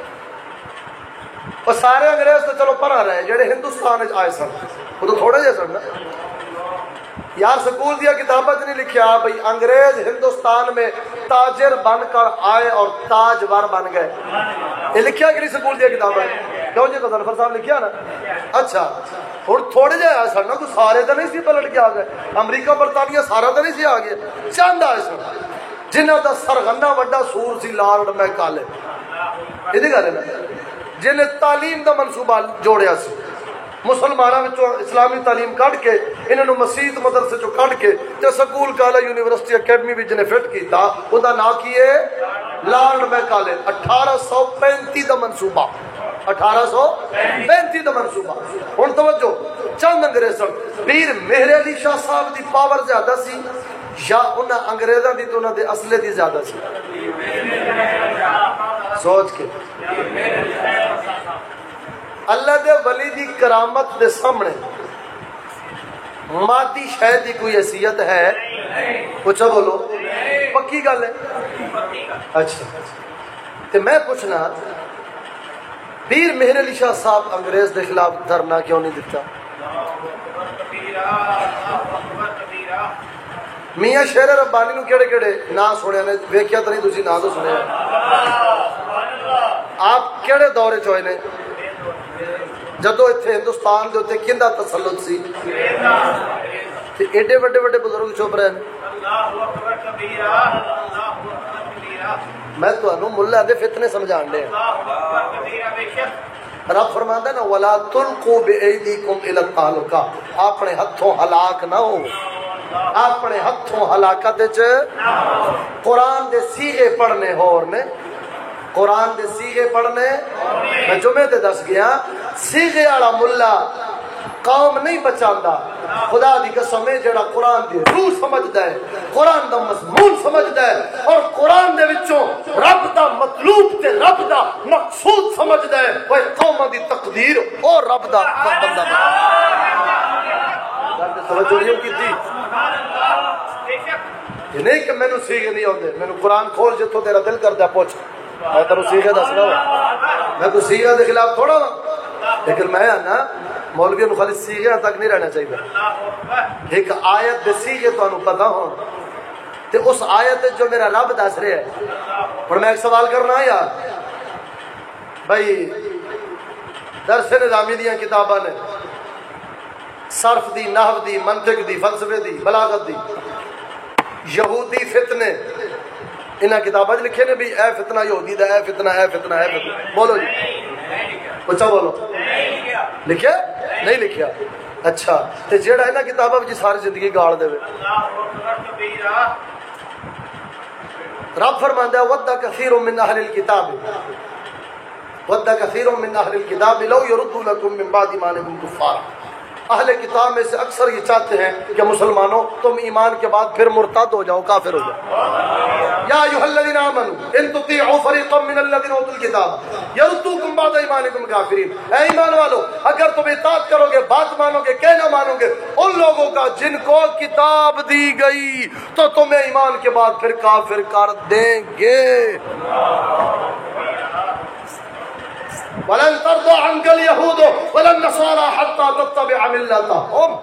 اور سارے انگریز تو چلو پرا رہے جڑے ہندوستان وچ آئے سن وہ تو تھوڑے جے سن نا یار. سکول دیا کتابت نہیں لکھیا بھئی انگریز ہندوستان میں تاجر بن کر آئے اور تاجور بن گئے. یہ لکھیا کہ نہیں سکول دیا کتابت؟ کیوں جی غضنفر صاحب لکھیا نا. اچھا ہوں تھوڑے جہے آئے سن نا کوئی سارے تو نہیں سی پلٹ کے آ گئے. امریکہ برطانیہ سارا تو نہیں سی آ گیا، چند آئے سن جنہوں کا سرغنہ وڈا سور سی لارڈ میکالے. یہ گل ہے نا جنہیں تعلیم دا منصوبہ جوڑیا سی مسلمانوں میں اسلامی تعلیم کٹ کے انہوں مسیت مدرسے چو کٹ کے تے سکول کالج یونیورسٹی اکیڈمی بھی جنہیں فٹ کیتا وہ دا نا کیے لارڈ میکالے. اٹھارہ سو پینتی دا منصوبہ اٹھارہ سو پینتی دا منصوبہ. ہن توجہ چند انگریز پیر مہر علی شاہ صاحب دی پاور زیادہ سی یا انہاں انگریزاں دی تو انہاں دے اصلے دی زیادہ سی؟ سوچ کے اللہ دے ولی دی کرامت دے سامنے مادی شے دی کوئی حیثیت ہے؟ پوچھا بولو پکی گل ہے. اچھا تے میں پوچھنا پیر مہر علی شاہ صاحب انگریز دے خلاف دھرنا کیوں نہیں دیتا؟ میاں شیر ربانی نو کیڑے کیڑے نا سنیا نے ویکھیا تو نہیں تسی نا تو سنیا. آپ کیڑے دورے چ ہوئے نے جدو اتنے ہندوستان دے اتنے کیندا تسلط سی تے ایڈے وڈے وڈے بزرگ چپ رہے ہیں. میں تانوں ملا دے فتنے سمجھان دے. رب فرماندا ہے نا ولا تلقوا بایدیکم الی التہلکہ، اپنے ہتھوں ہلاک نہ ہو، اپنے ہتھوں ہلاکت وچ. قرآن دے سیغے پڑھنے ہور نے، قرآن دے سیغے پڑھنے. میں جمعے تے دس گیا سیغے والا ملا قوم نہیں بچاندا. خدا دی قسم ہے جڑا قرآن دی روح سمجھدا ہے، قرآن دا مضمون سمجھدا ہے اور قرآن دے وچوں رب دا مطلوب تے رب دا مقصود سمجھدا ہے، وہ قوم دی تقدیر اور رب دا بندہ بن. توجہ نہیں کیتی؟ یہ نہیں کہ مینوں سیغے نہیں آندے، مینوں قرآن کھول جتھوں تیرا دل کردا پوچھ. میں تینوں سیغے دسنا ہوا، میں کوئی سیغے دے خلاف تھوڑا ہوں، لیکن میں آنا مولویوں نو خالی سیغے تک نہیں رہنا چاہیے. ایک آیت دے سیغے تانوں پتہ ہون تے اس آیت جو میرا رب دس رہا ہے. اور میں ایک سوال کرنا یار بھائی درس نظامی دیاں کتاباں نے صرف دی، نحو دی، منطق دی، فلسفے دی، بلاغت دی. یہودی فتنے انہاں کتاباں لکھے نے بھی اے فتنہ یہودی دا، اے فتنہ اے فتنہ اے فتنہ. بولو جی پوچھا بولو لکھیا نہیں لکھیا؟ اچھا تے جیڑا انہاں کتاباں وچ ساری زندگی گاڑ دے. رب فرماندا ہے ود کثیر من اہل الکتاب ود کثیر من اہل الکتاب لو یردونکم من بعد ایمانکم کفار. اہل کتاب میں سے اکثر یہ چاہتے ہیں کہ مسلمانوں تم ایمان کے بعد پھر مرتد ہو جاؤ، کافر ہو جاؤ. یا ایھا الذین آمنوا ان تطیعوا فریقا من الذین اوتوا الکتاب یردوکم بعد ایمانکم کافرین. اے ایمان والو اگر تم اطاعت کرو گے، بات مانو گے، کہنا مانو گے ان لوگوں کا جن کو کتاب دی گئی تو تمہیں ایمان کے بعد پھر کافر کر دیں گے. وَلَن تَرْضَىٰ عَنْكَ الْيَهُودُ وَلَا النَّصَارَىٰ حَتَّىٰ تَتَّبِعَ مِلَّتَهُمْ.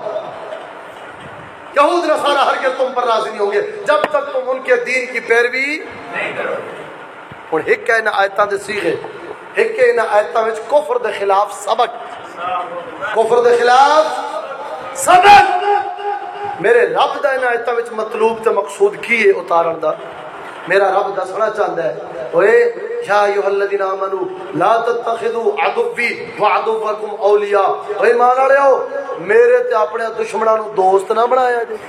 یہود نصارہ ہرگز تم پر راضی نہیں ہوں گے جب تک تم ان کے دین کی پیروی نہیں کرو. اور ایک ہے ان آیتاں دے سیغے، ایک ہے ان آیتاں وچ کفر دے خلاف سبق، کفر دے خلاف سبق. میرے رب دا ان آیتاں وچ مطلوب تے مقصود کی ہے اتارن دا. میرا رب دسنا چاہتا ہے اوے یا ایھا الذین آمنوا لا تتخذوا عدوی وعدوکم اولیاء. اے ایمان والےو میرے تے اپنے دشمناں نو دوست نہ بنایا جی.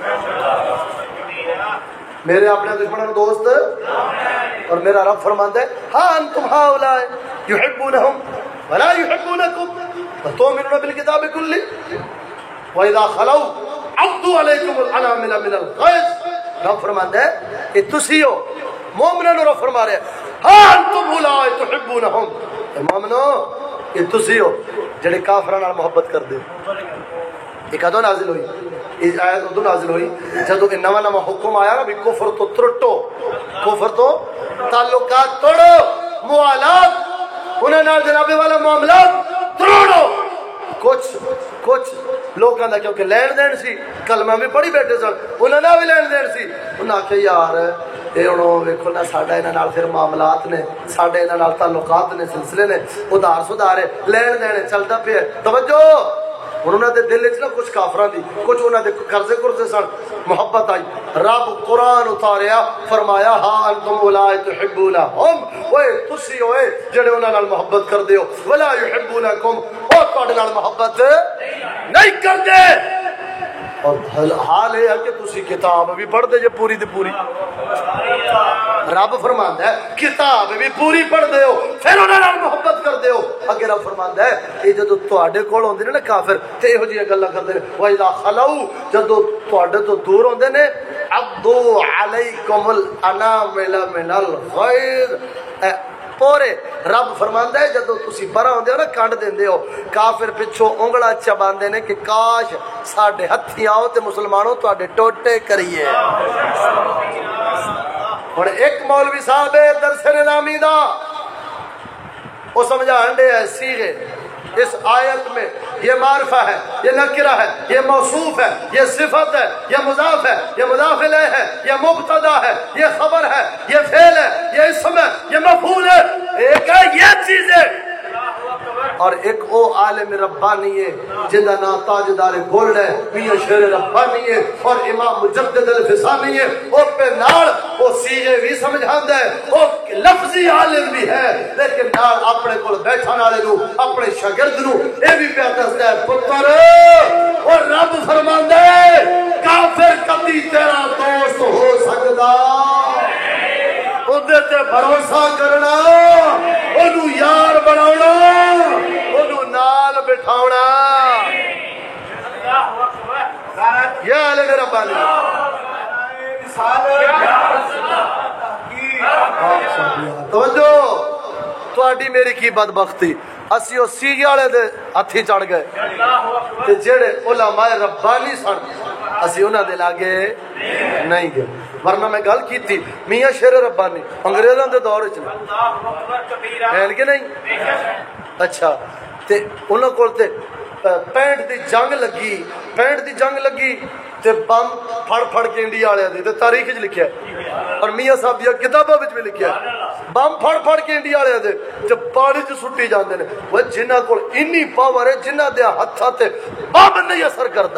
میرے اپنے دشمناں نو دوست. اور میرا رب فرماندا ہے ہاں انتم ہؤلاء یحبونہم ولا یحبونکم وتؤمنون بالکتاب کلہ واذا خلوا عضوا علیکم الانامل من الغیظ رب فرماندا ہے کہ تسی ہو مومنوں نو رب فرما رہا ہے ہاں انتم اولئک تحبونہم، مومنو یہ تسی ہو جڑے کافراں نال محبت کردے ہو۔ یہ کدوں نازل ہوئی؟ یہ آیت ادو نازل ہوئی جدو کہ نواں نواں حکم آیا نا بھی کفر تو ترٹو، کفر تو تعلقات توڑو، موالات انہاں نال جناب والا معاملات توڑو۔ کچھ کچھ لوگوں کا کیونکہ لین دین سی کلمہ بھی پڑھی بیٹھے سن، انہوں نے بھی لین دین سی، انہاں آخیا یار یہ ہوں ویکھو نا ساڈا انہاں نال پھر معاملات نے، ساڈے انہاں نال تعلقات نے، سلسلے نے، ادھار سدھار ہے، لین دین چلتا پیا۔ توجہ، انہوں نے دل چ نا کچھ کافراں دی، کچھ انہوں نے قرضے قرضے سن، محبت آئی، رب قرآن اتاریا، فرمایا ہاں انتم اولئک تحبونہم، اوے تسی ہوئے جڑے انہاں نال محبت کردے ہو، ولا یحبونکم، او تہاڈے نال محبت نہیں کردے۔ اور حال یہ ہے کہ تسی کتاب بھی پڑھ دے جے پوری دی پوری، رب فرماندا ہے کتاب بھی پوری پڑھ دے ہو پھر انہاں نال محبت کردے ہو۔ اگے رب فرماندا ہے یہ جدوں تواڈے کول ہوندے نے نا کافر تے ایہو جیاں گلاں کردے نے، وَإِذَا خَلَوْا جدوں تواڈے تو دور ہوندے نے عَضُّوا عَلَيْكُمُ الْأَنَامِلَ مِنَ الْغَيْظِ، پورے رب فرماندا ہے جدوں تسی برا ہوندے ہو نا کنڈ دیندے ہو، کافر پچھوں انگلا چباندے نے کہ کاش ساڈے ہتھی آؤ تے مسلمانوں تواڈے ٹوٹے کریے۔ اور ایک مولوی صاحب ہے درس نظامی دا وہ سمجھان دے ہے سیغے اس آیت میں یہ معرفہ ہے، یہ نکرہ ہے، یہ موصوف ہے، یہ صفت ہے، یہ مضاف ہے، یہ مضاف الیہ ہے، یہ مبتدا ہے، یہ خبر ہے، یہ فعل ہے، یہ اسم ہے، یہ مفعول ہے، ایک ہے یہ چیزیں۔ اور ایک او عالم ربانی ہے جن کا نام تاجدار گولڈ ہے، میاں شیر ربانی ہے اور امام مجدد الفسانی ہے، او پہ نال او سیغے بھی سمجھاندا ہے، او لفظی عالم بھی ہے، لیکن نال اپنے کول بیٹھن والے نو اپنے شاگرد نو اے بھی پیا دسدا ہے پتر اور رب فرماندا ہے کافر کبھی تیرا دوست ہو سکدا، اودے تے بھروسہ کرنا، اونوں یار بناونا، اونوں نال بٹھاونا۔ یا عالم ربانی توجہ، تواڈی میری کی بدبختی، اسی او سیگے والے دے ہتھی چڑھ گئے تے جڑے علماء ربانی سن اسی انہاں دے لاگے نہیں گئے، ورنہ میں گل کی تھی میاں شیر ربانی انگریزاں دے دور وچ ہیں کہ نہیں؟ اچھا تے انہاں کول تے پینٹ دی جنگ لگی، پینٹ دی جنگ لگی تے بم پھڑ پھڑ کے انڈیا والے دی تے تاریخ وچ لکھیا ہے اور میاں صاحب دی کتاباں وچ بھی لکھیا ہے، بم پھڑ پھڑ کے انڈیا والے دے جب پانی چ سٹی جاندے نے، وہ جنہاں کول انی پاور ہے جنہاں دے ہتھاں تے بم نہیں اثر کردا۔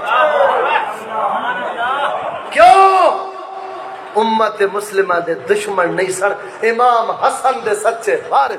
کیوں؟ امت مسلمہ دے دشمن نہیں سن، امام حسن دے سچے وارث،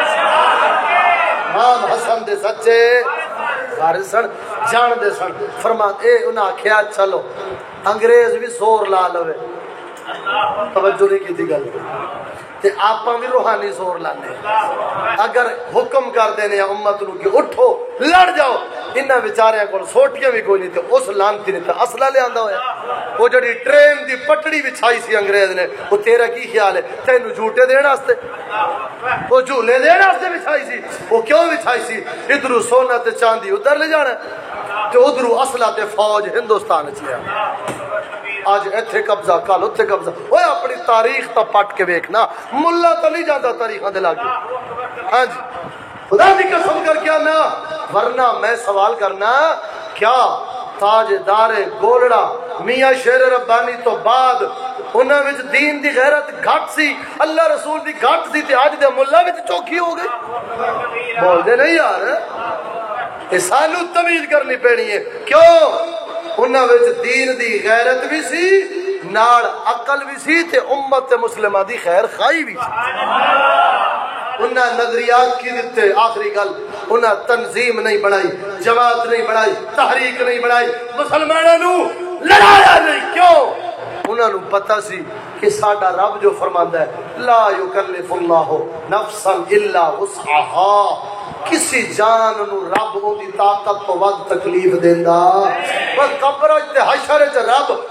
امام حسن دے سچے وارث سن، جان دے سن۔ فرما اے انہاں آکھیا چلو انگریز بھی زور لا لوے، توجہ نہیں کی تھی گل تے آپاں بھی روحانی زور لانے، اگر حکم کر دینے امت نو کہ اٹھو لڑ جاؤ، انہاں بیچاریاں کول سوٹیاں بھی کوئی نہیں تے اس لانتی نے تے اصلہ لے آندا ہویا، وہ جڑی ٹرین دی پٹڑی بچھائی سی انگریز نے، وہ تیرا کی خیال ہے تینوں جھوٹے دین واسطے، وہ جھولے دین واسطے بچھائی سی، وہ کیوں بچھائی سی؟ ادھروں سونا تے چاندی ادھر لے جانا تے ادھروں اسلحہ تے فوج ہندوستان وچ لے آنا، آج ایتھے قبضہ کل اتھے قبضہ، اوے اپنی تاریخ تا پٹ کے ویکھنا، ملا تو نہیں جاتا تاریخاں دے لاگے، ہاں جی خدا دی قسم کر کے نا، ورنہ میں سوال کرنا کیا تاجدار گولڑا میاں شیر ربانی تو بعد انہاں وچ دین دی غیرت گھٹ سی، اللہ رسول دی گھٹ سی تے اج دے ملا وچ چوکھی ہو گئی؟ بول دے نہیں یار، اے سانو تمیز کرنی پینی ہے، کیوں؟ انہاں وچ دین دی غیرت بھی سی، نال عقل بھی سی تے امت مسلمہ دی خیر خائی بھی سی۔ انہاں نظریات کی دیتے، آخری گل انہاں تنظیم نہیں بنائی، جماعت نہیں بنائی، تحریک نہیں بنائی، مسلمانوں نو لڑایا نہیں، کیوں؟ انہاں نو پتہ سی کہ ساڈا رب جو فرماندا ہے لا یکلف اللہ نفسا الا وسعها، کسی جان نو رب اون دی طاقت تو ود تکلیف دیندا، پر قبر تے حشر وچ رب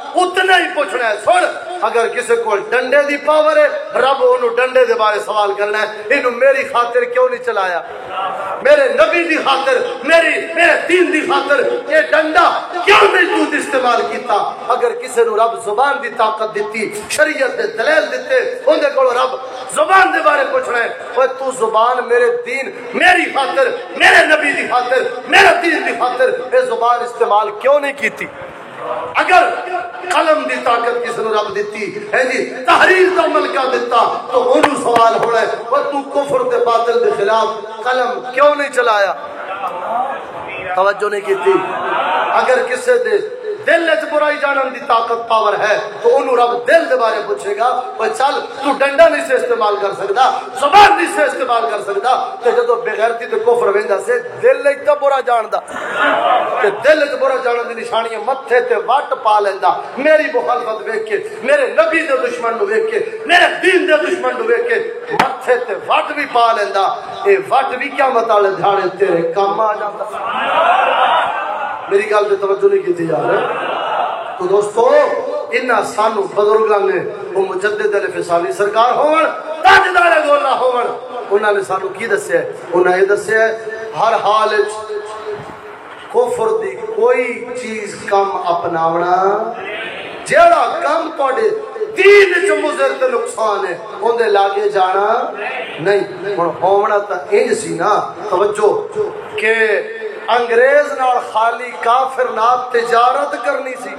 اتنا ہی پوچھنا ہے. سن اگر کسی کو ڈنڈے دی پاور ہے رب انہوں ڈنڈے دے بارے سوال کرنا ہے انہوں میری خاطر کیوں نہیں چلایا, میرے نبی دی خاطر, میری میرے دین دی خاطر یہ ڈنڈا کیوں نہیں تو استعمال کیتا. اگر کسی نو رب زبان دی طاقت دیتی, شریعت دے دلیل دیتے, اندے کو رب زبان دے بارے پوچھنا ہے وہ تو زبان میرے دین میری خاطر میرے نبی دی خاطر میرے دین دی خاطر یہ زبان استعمال کیوں نہیں کیتی. اگر قلم دی طاقت کسی نے رب دیتی ہے جی تحریر کا ملکہ دیتا تو انہوں سوال ہونا ہے وہ تو کفر دے باطل دے خلاف قلم کیوں نہیں چلایا, توجہ نہیں کیتی. اگر کسی دے دل وچ برائی جانن دی طاقت پاور ہے تو انہوں رب دل دے بارے پوچھے گا وہ چل تو ڈنڈا نہیں سے استعمال کر سکتا, زبان نہیں سے استعمال کر سکتا, تے جدو بے غیرتی تے کفر ویندا سے دل وچ تے برا جاندا تے دل وچ برا جانن دی نشانیاں متھے تے وٹ پا لیندا. میری مخالفت ویکھ کے, میرے نبی دے دشمن نو ویکھ کے, میرے دین دے دشمن نو ویکھ کے متھے تے وٹ بھی پا لیندا. اے وٹ بھی قیامت والے دھاڑے تیرے کام آ جاندا. میری گل تے توجہ نہیں کیتی یار. تو دوستو انہاں سانو بزرگاں نے وہ مجدد الفسانی سرکار ہون تاجدار گولہ ہون انہاں نے سانو کی دسیا ہے, انہاں یہ دسیا ہے ہر حال وچ کفر دی کوئی چیز کم اپناونا جیڑا کم تواڈے دین وچ مضر تے نقصان ہے اوندے لاگے جانا نہیں. ہن ہونا تا انج سی نا توجہ کہ انگریز نال خالی کافر نال تجارت کرنی سی,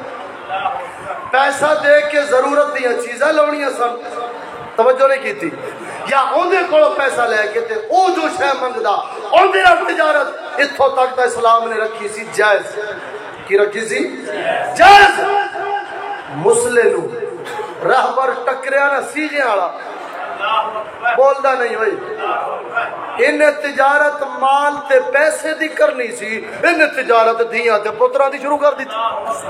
پیسہ دے کے ضرورت دیا چیزاں لونیاں سن, توجہ نہیں کیتی, یا اوندے کولو پیسہ لے کے تے او جو شے منگدا اوندے نال تجارت اتھوں تک تا اسلام نے رکھی سی جائز. کی رکھی سی جائز. مسلے نو راہبر ٹکریا نا سیجے والا بولدا نہیں ہوئی, انہیں تجارت مال تے پیسے دی کرنی سی, انہیں تجارت دیاں تے پتراں دی شروع کر دیتی.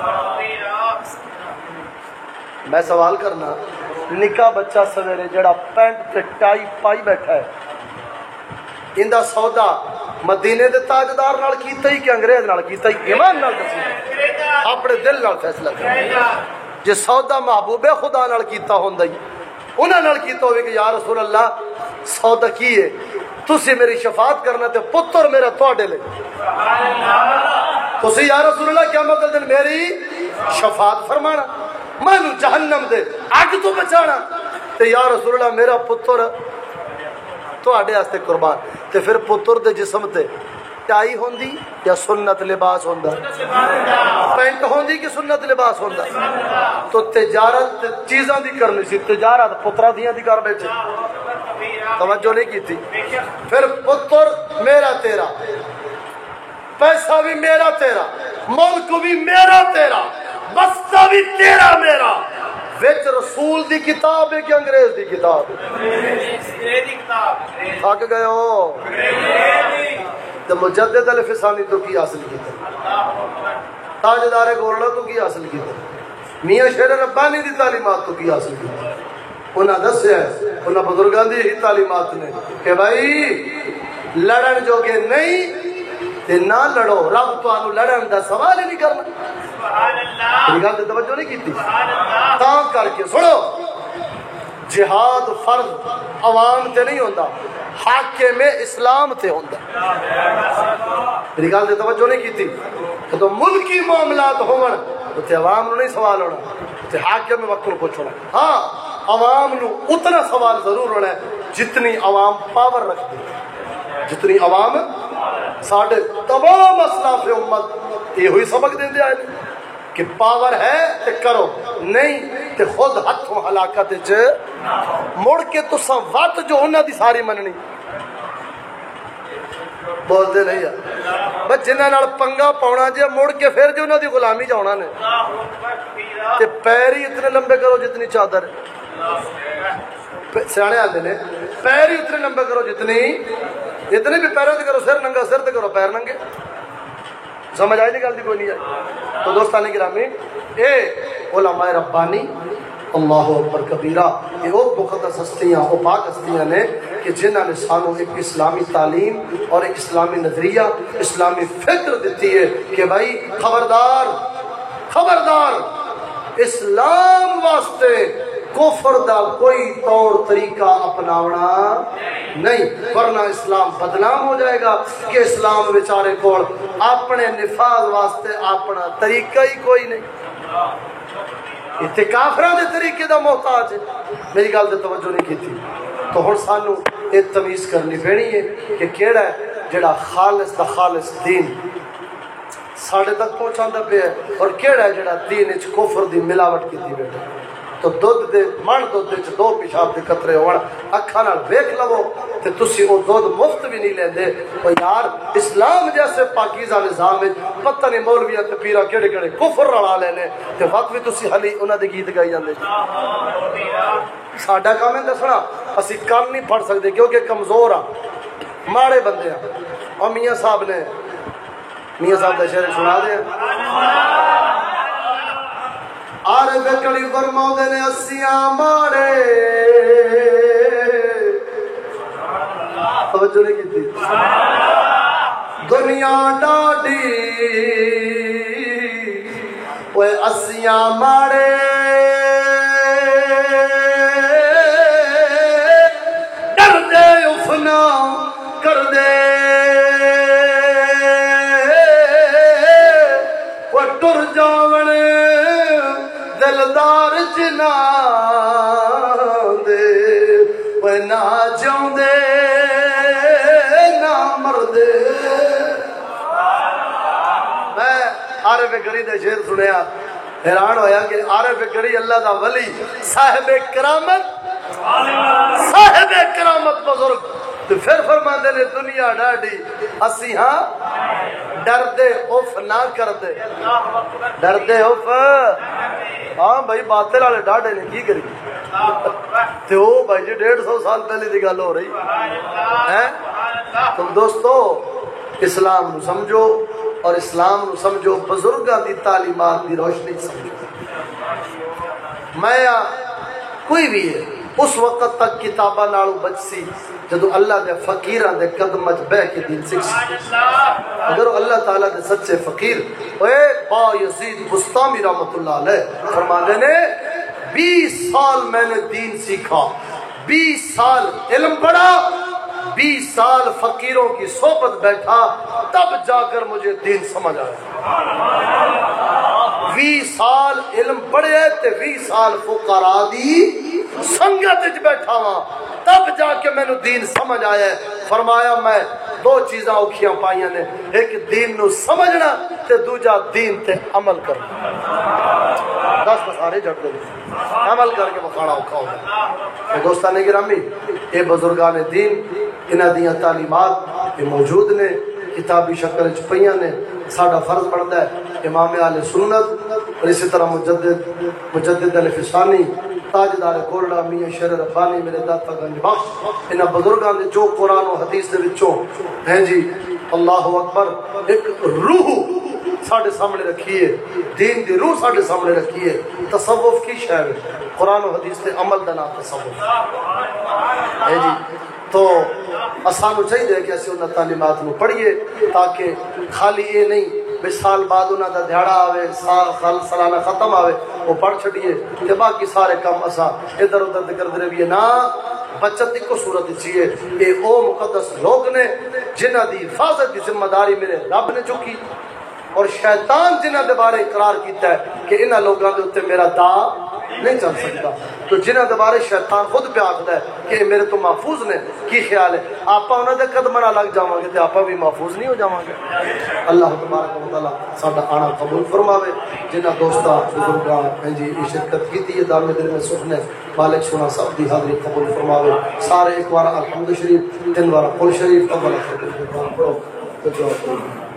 میں سوال کرنا نکا بچہ سویرے جڑا پینٹ تے ٹائی پائی بیٹھا ہے اندہ سودا مدینے دے تاجدار نال کیتا ہی کہ انگریز نال کیتا ہی, ایمان نال دسی اپنے دل نال فیصلہ کر. جے سودا محبوب خدا نال کیتا ہوندا ہی انہاں نال کیتا ہوئے کہ یا رسول اللہ سودا کی ہے تسی میری شفاعت کرنا تے پتر میرا تواڈے لے, تسی یا رسول اللہ کیا مطلب دن میری شفاعت فرمانا مینو جہنم دے اگ تو بچانا تے یا رسول اللہ میرا پتر تواڈے واسطے قربان. تے پھر پتر دے جسم تے ٹائی ہوندی یا سنت لباس ہوندا, پینٹ ہوندی کہ سنت لباس ہوندا. تو تجارت چیزاں دی کرنی سی, تجارت پترا دیاں دی کر بیٹھے, توجہ نہیں کیتی. پھر پتر میرا تیرا, پیسہ بھی میرا تیرا, ملک بھی میرا تیرا, بستہ بھی تیرا میرا. وچ رسول دی کتاب ہے کہ انگریز دی کتاب تھک گئے ہو تو مجدد الفسانی تو کی حاصل کیتا, تاجدار گولڑا تو کی حاصل کیتا, میاں شیر ربانی دی تعلیمات تو کی حاصل کیتا. انہاں دسیا ہے انہاں بزرگاں دی ہی تعلیمات نے کہ بھائی لڑن جوگے نہیں تے نہ لڑو, رب تانوں لڑن دا سوال ہی نہیں کرنا. یہ گل تے توجہ نہیں کیتی. تاں کر کے سنو جہاد فرض عوام تے نہیں ہوندا, حاکم اسلام تے ہوندا. میری گل تے توجہ نہیں کیتی. تو ملکی معاملات ہون تے عوام نو نہیں سوال ہونا, تے حاکم وقت نو پوچھنا. ہاں عوام نو اتنا سوال ضرور ہونا ہے جتنی عوام پاور رکھتی, جتنی عوام ساڈے تمام اسلاف امت یہ ہوئی سبق دیندے آئے کہ پاور ہے تے کرو, نہیں تے خود ہاتھوں ہلاکت وچ مڑ کے تساں وت جو انہاں دی ساری مننی بولدے نہیں ہے بس جنہاں نال پنگا پاؤنا جے مڑ کے پھر جو انہاں دی غلامی جاؤنا نے تے پیر ہی اتنے لمبے کرو جتنی چادر. سیانے آتے نے پیر ہی اتنے لمبے کرو جتنی, اتنے بھی پیروں تے کرو, سر ننگا سر تے کرو پیر ننگے. سمجھ آئی نہیں گل دی کوئی نہیں آئی. تو دوستانی گرامی اے علماء ربانی اللہ اکبر کبیرہ یہ وہ مقدس ہستیاں وہ پاک ہستیاں نے کہ جنہاں نے سانو ایک اسلامی تعلیم اور ایک اسلامی نظریہ اسلامی فکر دیتی ہے کہ بھائی خبردار خبردار اسلام واسطے کفر دا کوئی طور طریقہ اپناونا نہیں، ورنہ اسلام بدنام ہو جائے گا کہ اسلام بیچارے کول اپنے نفاذ واسطے اپنا طریقہ ہی کوئی نہیں، اتنے کافراں دے طریقے دا محتاج ہے۔ میری گل تے توجہ نہیں کی تھی۔ تو ہن سانو یہ تمیز کرنی پینی ہے کہ کیڑا ہے جڑا خالص دا خالص دین ساڑھے تک پہنچاندہ پہ ہے اور کیڑا ہے جڑا دین اچ کفر دی ملاوٹ کی دی بیٹھے۔ تو دودھ دے من دودھ دے دو پیشاب دے قطرے ہونا اکھا نال ویکھ لو تے تسی او دودھ مفت بھی نہیں لیندے۔ او یار اسلام جیسے پاکیزہ نظام ہے پتہ نہیں مولویاں تے پیرا کیڑے کیڑے کفر رلا لینے تے وقت بھی تسی حلی انہاں دے گیت گائی جاندے۔ ساڈا کام ہے دسنا، اسی کم نہیں پڑھ سکتے کیونکہ کمزور ہاں، ماڑے بندے ہیں۔ اور میاں صاحب نے میاں صاحب دا شعر سنا دیں، عارف کڑی فرماؤ دے نے اسیاں ماڑے، توجہ نہیں کی تھی، دنیا ڈاڈی وہ اسیاں ماڑے، ڈر دے افنا کر دے وہ ٹر جاونے دلدار جنا دے وہ نہ جاؤں دے نہ مردے۔ میں عارف گڑی دے شعر سنیا حیران ہویا کہ عارف گڑی اللہ دا ولی صاحب کرامت صاحب کرامت بزرگ تو پھر فرماندے نے دنیا ڈاڈی اسی ہاں ڈر دے اف نہ کر دے، ڈر دے اف ہاں بھائی باطل والے ڈاڈے نے کی کری تے او بھائی جی ڈیڑھ سو سال پہلے دی گل ہو رہی ہے۔ تم دوستو اسلام نو سمجھو اور اسلام نو سمجھو بزرگاں دی تعلیمات دی روشنی سمجھو۔ میں کوئی بھی ہے اس وقت تک کتاباں نالوں بچسی جدو اللہ دے فقیراں دے قدم وچ بہ کے دین سیکھ سکے۔ اگر اللہ تعالیٰ دے سچے فقیر اے با یزید بستامی رحمت اللہ علیہ فرماندے نے بیس سال میں نے دین سیکھا، بیس سال علم پڑھا، بیس سال فقیروں کی صحبت بیٹھا، تب جا کر مجھے دین سمجھ آیا۔ بیس سال علم پڑھے تے بیس سال فقراء دی سنگت وچ بیٹھا ہاں، تب جا کے میں نے دین سمجھ آیا ہے۔ فرمایا میں دو چیزاں اوکھیاں پائیاں نے، ایک دین نو سمجھنا تے دوجا دین تے عمل کرنا۔ دس بسارے جھٹ دے عمل کر کے بخانا اوکھا ہوگا۔ دوستان گرامی اے بزرگان دین انہاں دیاں تعلیمات یہ موجود نے، کتابی شکل وچ پئیاں نے۔ ساڈا فرض بنتا ہے امام اہل سنت اور اسی طرح مجدد مجدد الف ثانی تاجدار کولڑا میاں شیر ربانی میرے داتا گنج بخش انہاں بزرگاں دے جو قرآن و حدیث دے وچوں ہیں جی اللہ اکبر ایک روح ساڑھے سامنے رکھیے، دین دی روح ساڑھے سامنے رکھیے۔ تصوف کی شہر قرآن و حدیث دے عمل دا نام تصوف ہے جی۔ تو اسانو چاہیے کہ اسی انہاں تعلیمات نو پڑھیے تاکہ خالی یہ نہیں بے سال بعد انہاں دا دیہڑا آوے سال سالانہ ختم آوے وہ پڑھ چھڑیے تے باقی سارے کام اسا ادھر ادھر کر دے رہیے نا۔ بچت کو صورت چاہیے اے او مقدس لوگ نے جنہاں دی حفاظت کی ذمہ داری میرے رب نے چکی اور شیطان جنہاں دے بارے اقرار کیتا ہے کہ انہاں لوگاں دے اوتے میرا دا نہیں چل سکتا، تو جنہاں دے بارے شیطان خود پہ آکھدا ہے کہ میرے تو محفوظ نے، کی خیال ہے آپا انہاں دے قدماں نال لگ جاواں گے تے آپا بھی محفوظ نہیں ہو جاواں گے۔ اللہ تبارک و تعالی ساڈا آنا قبول فرماوے۔ جنہاں دوستاں بزرگاں ہیں جی شرکت کیتی ہے دام دل میں سکھ نے مالک سونا سب دی حاضری قبول فرماوے۔ سارے ایک بار الحمد شریف تین بار قل شریف قبول فرماوے۔